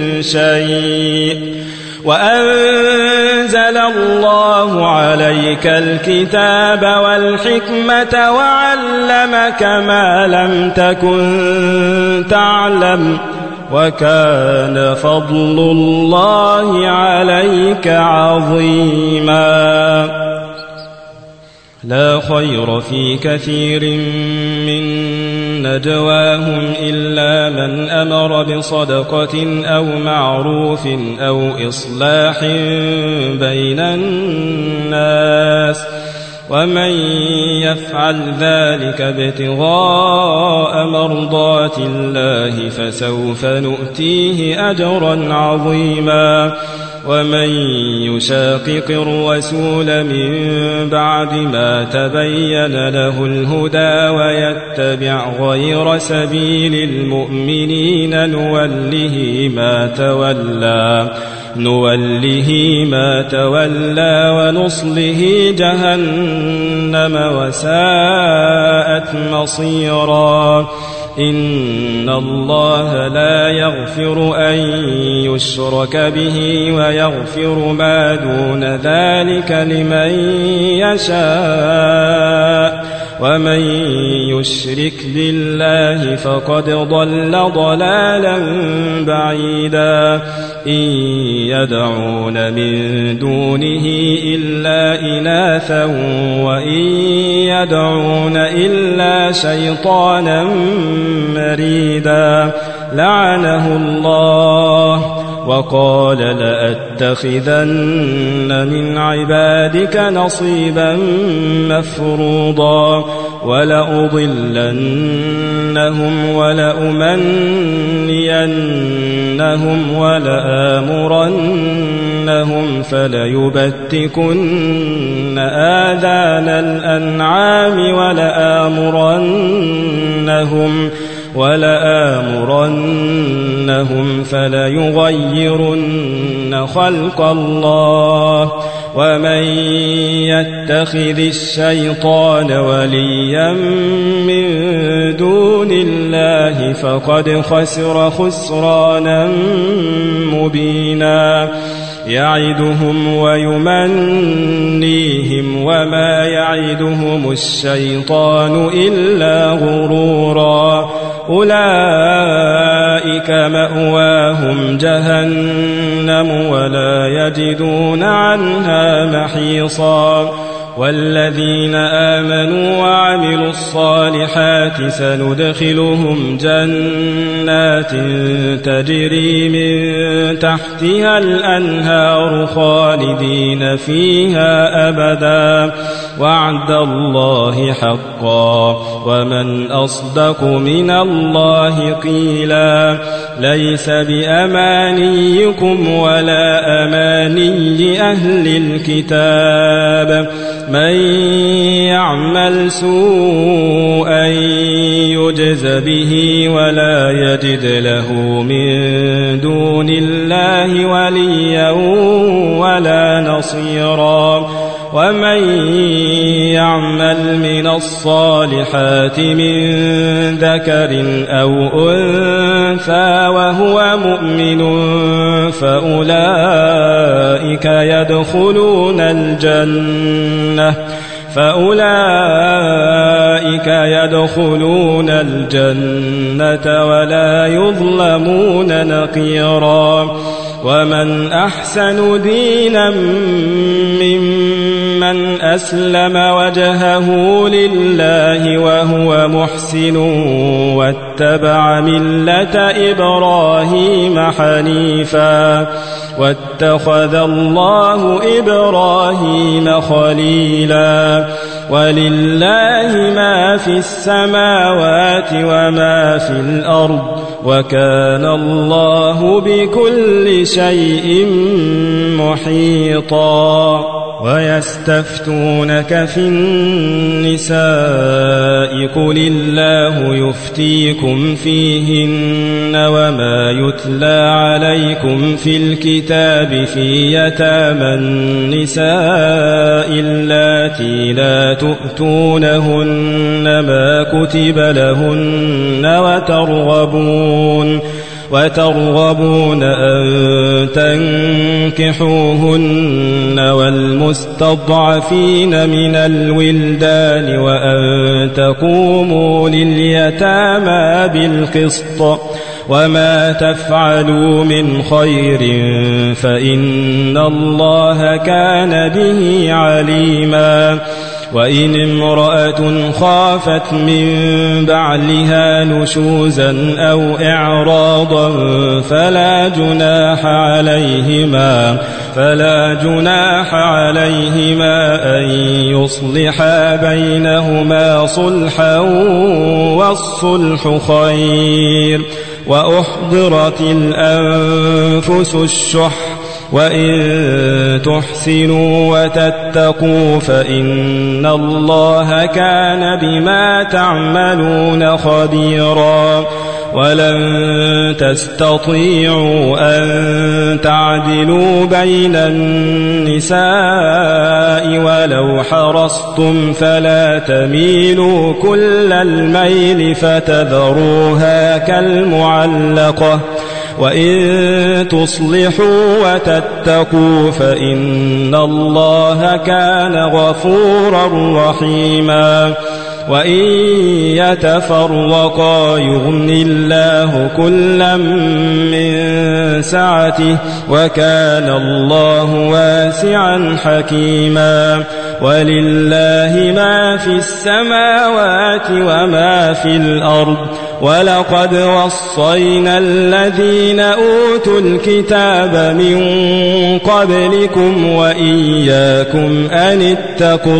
شيء وأنزل الله عليك الكتاب والحكمة وعلمك ما لم تكن تعلم وكان فضل الله عليك عظيما لا خير في كثير من نجواهم إلا من أمر بصدقة أو معروف أو إصلاح بين الناس ومن يفعل ذلك ابتغاء مرضات الله فسوف نؤتيه أجرا عظيما ومن يشاقق الرسول من بعد ما تبين له الهدى ويتبع غير سبيل المؤمنين نوله ما تولى ونصله جهنم وساءت مصيرا إن الله لا يغفر أن يشرك به ويغفر ما دون ذلك لمن يشاء ومن يشرك بالله فقد ضل ضلالا بعيدا إن يدعون من دونه إلا إناثا وإن يدعون إلا شيطانا مريدا لعنه الله وقال لأتخذن من عبادك نصيبا مفروضا ولأضلنهم ولأمنينهم ولآمرنهم فليبتكن آذان الأنعام ولآمرنهم فليغيرن خلق الله ومن يتخذ الشيطان وليا من الله فقد خسر خسرانا مبينا يعدهم ويمنيهم وما يعدهم الشيطان إلا غرورا أولئك مأواهم جهنم ولا يجدون عنها محيصا والذين آمنوا وعملوا الصالحات سندخلهم جنات تجري من تحتها الأنهار خالدين فيها أبدا وعد الله حقا ومن أصدق من الله قيلا ليس بأمانيكم ولا أماني أهل الكتاب من يعمل سوءا يجز به ولا يجد له من دون الله وليا ولا نصيرا ومن يعمل من الصالحات من ذكر أو أنثى وهو مؤمن فأولئك يدخلون الجنة ولا يظلمون نقيرا ومن أحسن دينا ممن أسلم وجهه لله وهو محسن واتبع ملة إبراهيم حنيفا واتخذ الله إبراهيم خليلا ولله ما في السماوات وما في الأرض وكان الله بكل شيء محيطا ويستفتونك في النساء قل الله يفتيكم فيهن وما يتلى عليكم في الكتاب في يتامى النساء اللاتي لا تؤتونهن ما كتب لهن وترغبون أن تنكحوهن والمستضعفين من الولدان وأن تقوموا لليتامى بالقسط وما تفعلوا من خير فإن الله كان به عليما وإن امرأة خافت من بعلها نشوزا أو إعراضا فلا جناح عليهما أن يصلحا بينهما صلحا والصلح خير وأحضرت الأنفس الشح وإن تحسنوا وتتقوا فإن الله كان بما تعملون خبيرا ولن تستطيعوا أن تعدلوا بين النساء ولو حرصتم فلا تميلوا كل الميل فتذروها كالمعلقة وإن تصلحوا وتتقوا فإن الله كان غفورا رحيما وإن يتفرقا يغن الله كلا من سعته وكان الله واسعا حكيما ولله ما في السماوات وما في الأرض ولقد وصينا الذين أوتوا الكتاب من قبلكم وإياكم أن اتقوا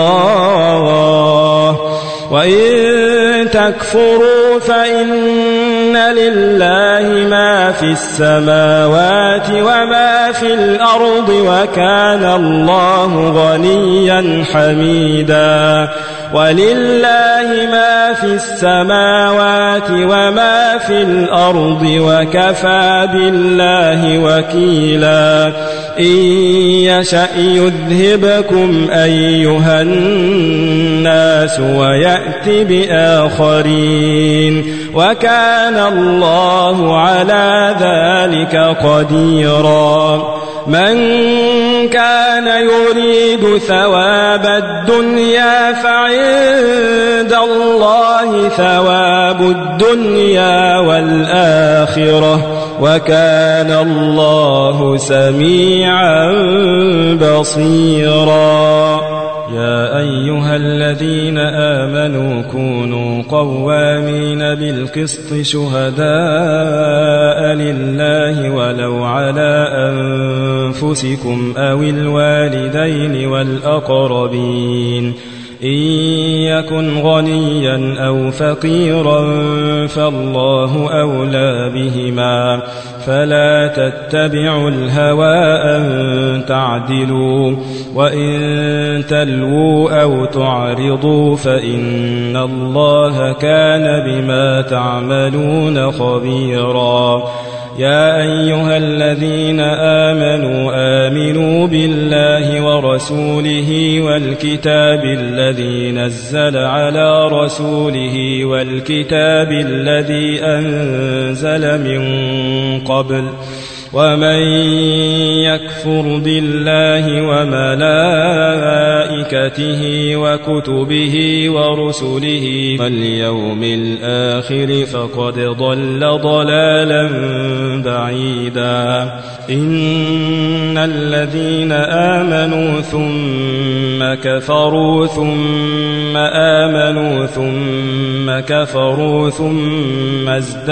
الله وإن تكفروا فإن لله ما في السماوات وما في الأرض وكان الله غنيا حميدا ولله ما في السماوات وما في الأرض وكفى بالله وكيلا إن يشأ يذهبكم أيها الناس ويأت بآخرين وكان الله على ذلك قديرا من كان يريد ثواب الدنيا فعند الله ثواب الدنيا والآخرة وكان الله سميعا بصيرا يا أيها الذين آمنوا كونوا قوامين بالقسط شهداء لله ولو على أنفسكم أو الوالدين والأقربين إن يكن غنيا أو فقيرا فالله أولى بهما فلا تتبعوا الهوى أن تعدلوا وإن تلووا أو تعرضوا فإن الله كان بما تعملون خبيرا يا أيها الذين آمنوا بالله ورسوله والكتاب الذي نزل على رسوله والكتاب الذي أنزل من قبل ومن يكفر بالله وملائكته وكتبه ورسله واليوم الآخر فقد ضل ضلالا بعيدا إن الذين آمنوا ثم كفروا ثم آمنوا ثم كفروا ثم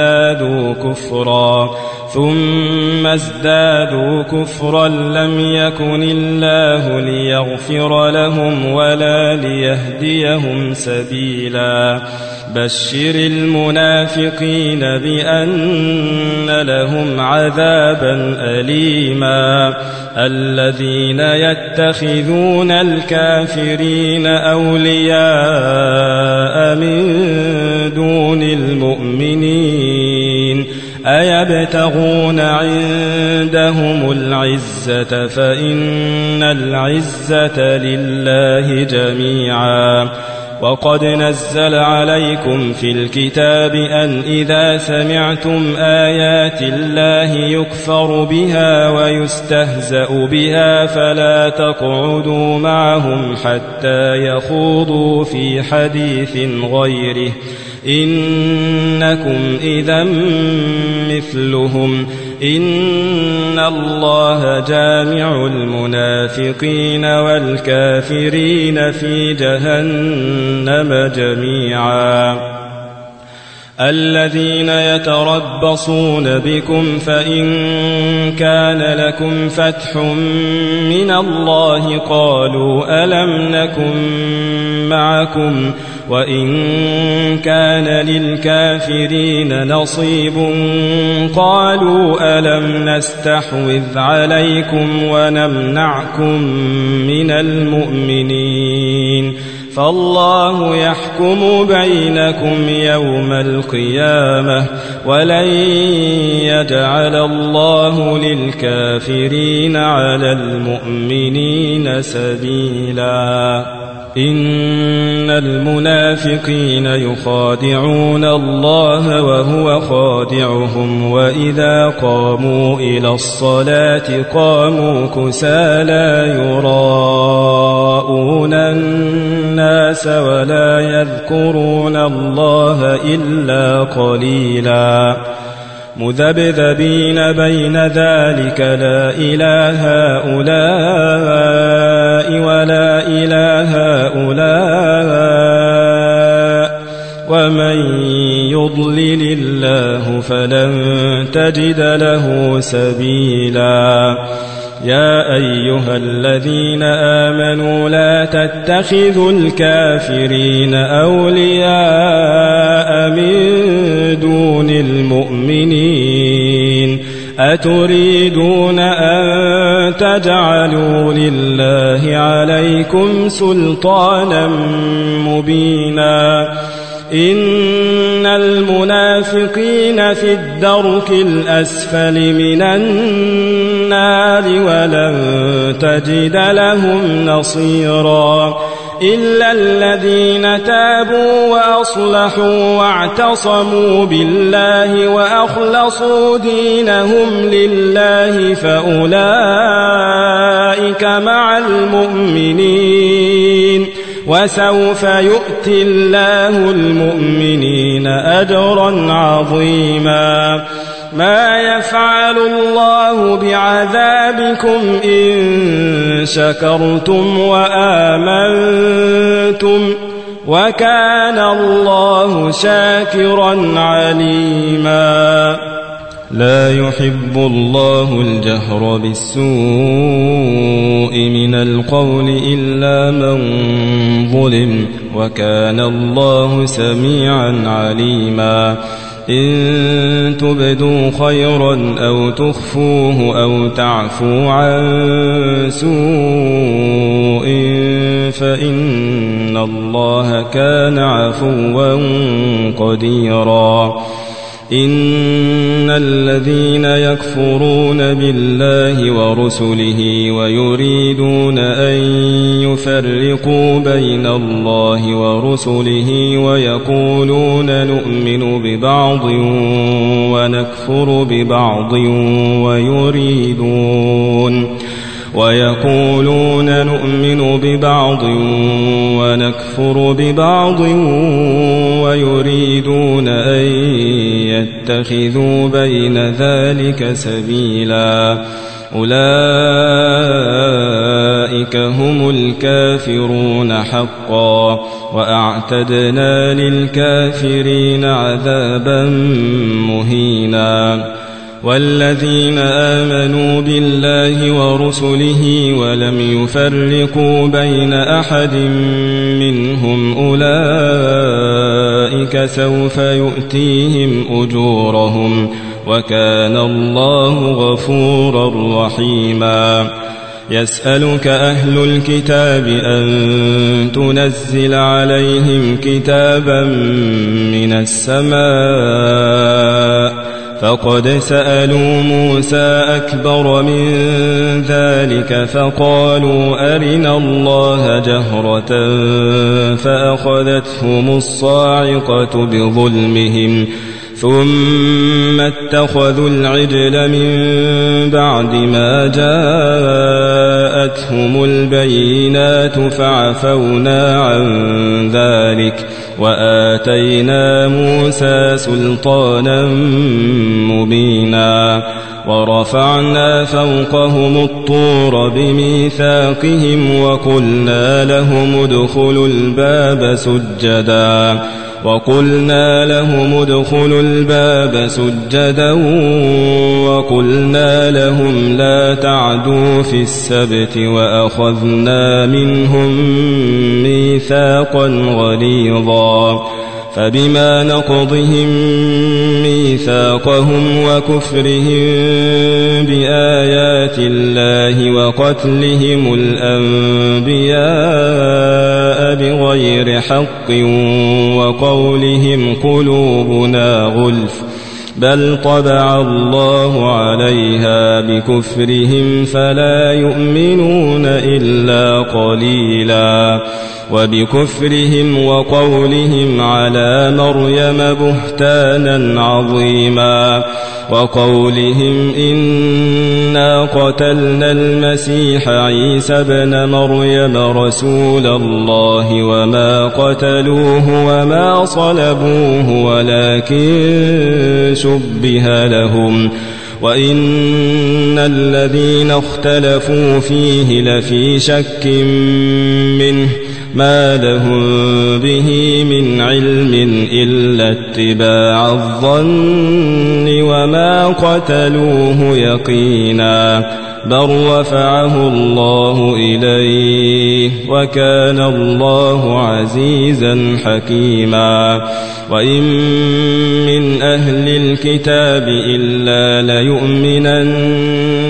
ازدادوا كفرا لم يكن الله ليغفر لهم ولا ليهديهم سبيلا بشر المنافقين بأن لهم عذابا أليما الذين يتخذون الكافرين أولياء من دون المؤمنين أيبتغون عندهم العزة فإن العزة لله جميعا وقد نزل عليكم في الكتاب أن إذا سمعتم آيات الله يكفر بها ويستهزأ بها فلا تقعدوا معهم حتى يخوضوا في حديث غيره إنكم إذا مثلهم إن الله جامع المنافقين والكافرين في جهنم جميعا الذين يتربصون بكم فإن كان لكم فتح من الله قالوا ألم نكن معكم وإن كان للكافرين نصيب قالوا ألم نستحوذ عليكم ونمنعكم من المؤمنين فالله يحكم بينكم يوم القيامة ولن يجعل الله للكافرين على المؤمنين سبيلا إن المنافقين يخادعون الله وهو خادعهم وإذا قاموا إلى الصلاة قاموا كسالى يراءون الناس ولا يذكرون الله إلا قليلا مذبذبين بين ذلك لا إله هؤلاء ولا إله هؤلاء ومن يضلل الله فلن تجد له سبيلا يا أيها الذين آمنوا لا تتخذوا الكافرين أولياء من دون المؤمنين أتريدون أن تجعلوا لله عليكم سلطانا مبينا إن المنافقين في الدرك الأسفل من النار ولن تجد لهم نصيرا إلا الذين تابوا وأصلحوا واعتصموا بالله وأخلصوا دينهم لله فأولئك مع المؤمنين وسوف يؤتي الله المؤمنين أجرا عظيما ما يفعل الله بعذابكم إن شكرتم وآمنتم وكان الله شاكرا عليما لا يحب الله الجهر بالسوء من القول إلا من ظلم وكان الله سميعا عليما إن تبدوا خيرا أو تخفوه أو تعفو عن سوء فإن الله كان عفوا قديرا إن الذين يكفرون بالله ورسله ويريدون أن يفرقوا بين الله ورسله ويقولون نؤمن ببعض ونكفر ببعض ويقولون نؤمن ببعض ونكفر ببعض ويريدون أن يتخذوا بين ذلك سبيلا أولئك هم الكافرون حقا وأعتدنا للكافرين عذابا مهينا والذين آمنوا بالله ورسله ولم يفرقوا بين أحد منهم أولئك سوف يؤتيهم أجورهم وكان الله غفورا رحيما يسألك أهل الكتاب أن تنزل عليهم كتابا من السماء فقد سألوا موسى أكبر من ذلك فقالوا أرنا الله جهرة فأخذتهم الصاعقة بظلمهم ثم اتخذوا العجل من بعد ما جاءتهم البينات فعفونا عن ذلك وآتينا موسى سلطانا مبينا ورفعنا فوقهم الطور بميثاقهم وقلنا لهم ادخلوا الباب سجدا وقلنا لهم لا تعدوا في السبت وأخذنا منهم ميثاقا غليظا فبما نقضهم ميثاقهم وكفرهم بآيات الله وقتلهم الأنبياء بغير حق وقولهم قلوبنا غلف بل طبع الله عليها بكفرهم فلا يؤمنون إلا قليلا وبكفرهم وقولهم على مريم بهتانا عظيما وقولهم إنا قتلنا المسيح عيسى ابن مريم رسول الله وما قتلوه وما صلبوه ولكن شبه لهم وإن الذين اختلفوا فيه لفي شك منه ما لهم به من علم إلا اتباع الظن وما قتلوه يقينا بل رفعه الله إليه وكان الله عزيزا حكيما وإن من أهل الكتاب إلا ليؤمنن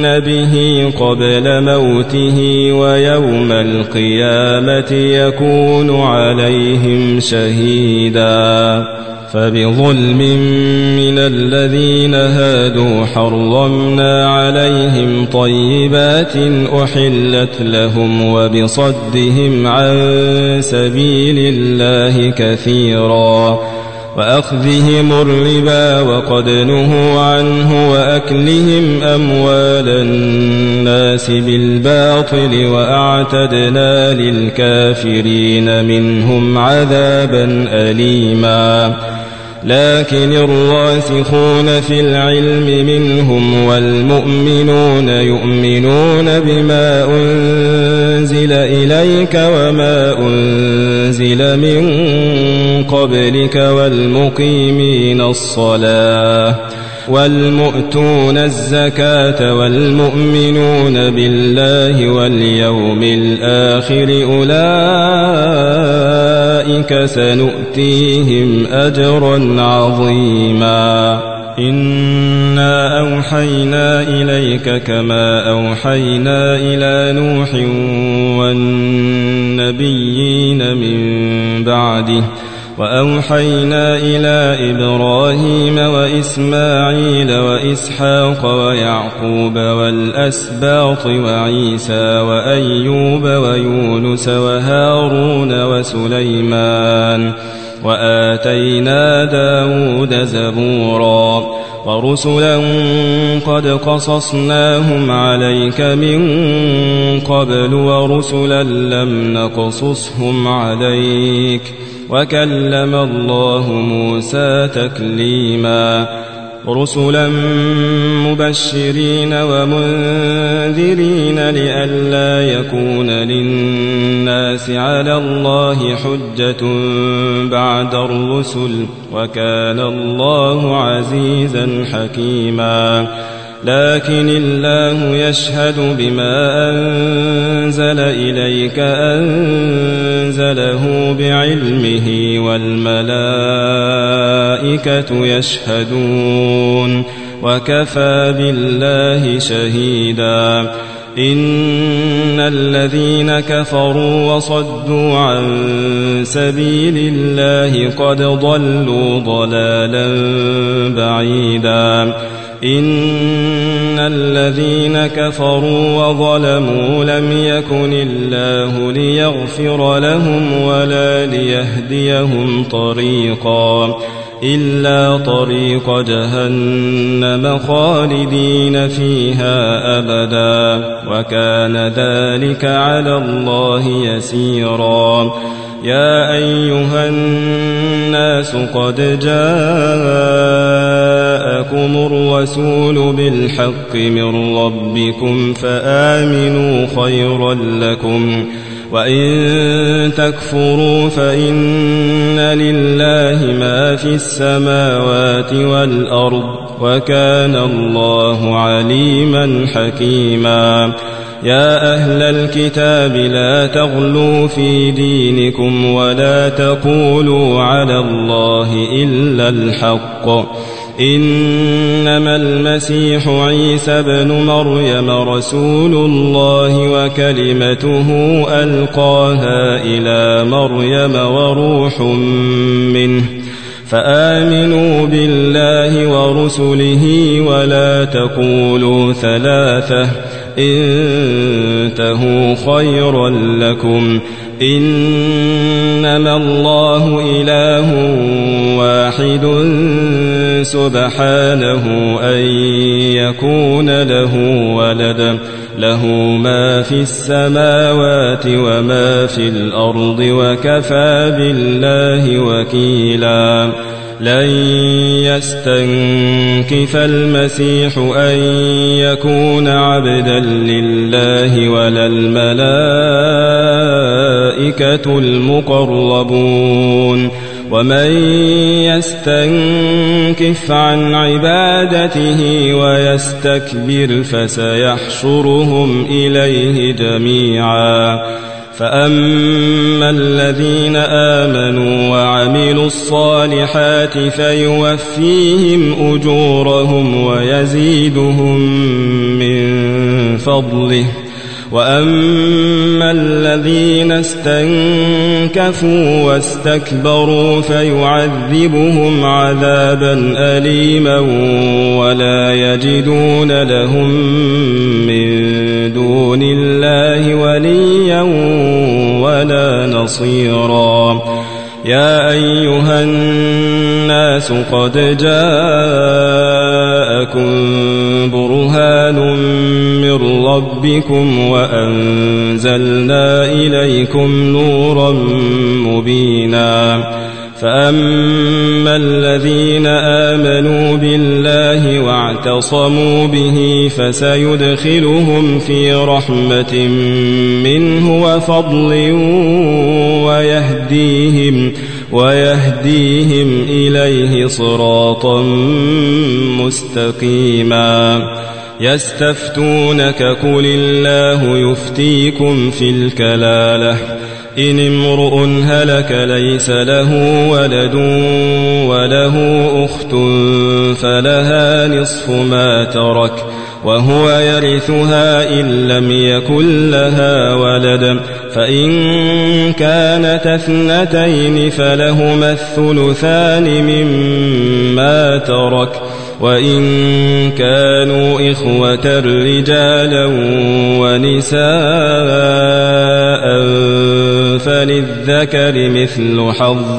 به قبل موته ويوم القيامة يكون عليهم شهيدا. فبظلم من الذين هادوا حرمنا عليهم طيبات أحلت لهم وبصدهم عن سبيل الله كثيرا وأخذهم الربا وقد نهوا عنه وأكلهم أموال الناس بالباطل وأعتدنا للكافرين منهم عذابا أليما. لكن الراسخون في العلم منهم والمؤمنون يؤمنون بما أنزل إليك وما أنزل من قبلك والمقيمين الصلاة والمؤتون الزكاة والمؤمنون بالله واليوم الآخر أولئك سنؤتيهم أجرا عظيما. إنا أوحينا إليك كما أوحينا إلى نوح والنبيين من بعده وأوحينا إلى إبراهيم وإسماعيل وإسحاق ويعقوب والأسباط وعيسى وأيوب ويونس وهارون وسليمان وآتينا داود زبورا ورسلا قد قصصناهم عليك من قبل ورسلا لم نقصصهم عليك وكلم الله موسى تكليما. رسلا مبشرين ومنذرين لئلا يكون للناس على الله حجة بعد الرسل وكان الله عزيزا حكيما. لكن الله يشهد بما أنزل إليك أنزله بعلمه والملائكة يشهدون وكفى بالله شهيدا. إن الذين كفروا وصدوا عن سبيل الله قد ضلوا ضلالا بعيدا. إن الذين كفروا وظلموا لم يكن الله ليغفر لهم ولا ليهديهم طريقا إلا طريق جهنم خالدين فيها أبدا وكان ذلك على الله يسيرا. يا أيها الناس قد جاءكم الرسول بالحق من ربكم فآمنوا خيرا لكم وإن تكفروا فإن لله ما في السماوات والأرض وكان الله عليما حكيما. يا أهل الكتاب لا تغلوا في دينكم ولا تقولوا على الله إلا الحق. إنما المسيح عيسى بن مريم رسول الله وكلمته ألقاها إلى مريم وروح منه فآمنوا بالله ورسله ولا تقولوا ثلاثة انتهوا خيرا لكم إنما الله إله واحد سبحانه أن يكون له ولد له ما في السماوات وما في الأرض وكفى بالله وكيلا. لن يستنكف المسيح أن يكون عبدا لله ولا الملائكة المقربون ومن يستنكف عن عبادته ويستكبر فسيحشرهم إليه جميعا فأما الذين آمنوا وعملوا الصالحات فيوفيهم أجورهم ويزيدهم من فضله وأما الذين استنكفوا واستكبروا فيعذبهم عذابا أليما ولا يجدون لهم من دون الله وليا ولا نصيرا يا أيها الناس قد جاءكم برهان من ربكم وأنزلنا إليكم نورا مبينا فأما الذين آمنوا بالله واعتصموا به فسيدخلهم في رحمة منه وفضل ويهديهم إليه صراطا مستقيما يستفتونك قل الله يفتيكم في الكلالة إن امرؤ هلك ليس له ولد وله أخت فلها نصف ما ترك وهو يرثها إن لم يكن لها ولد فإن كانت اثنتين فلهما الثلثان مما ترك وإن كانوا إخوة رجالا ونساء فللذكر مثل حظ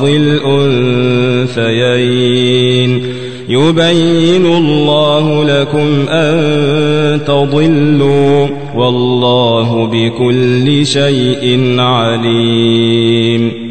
الأنثيين يبين الله لكم أن تضلوا والله بكل شيء عليم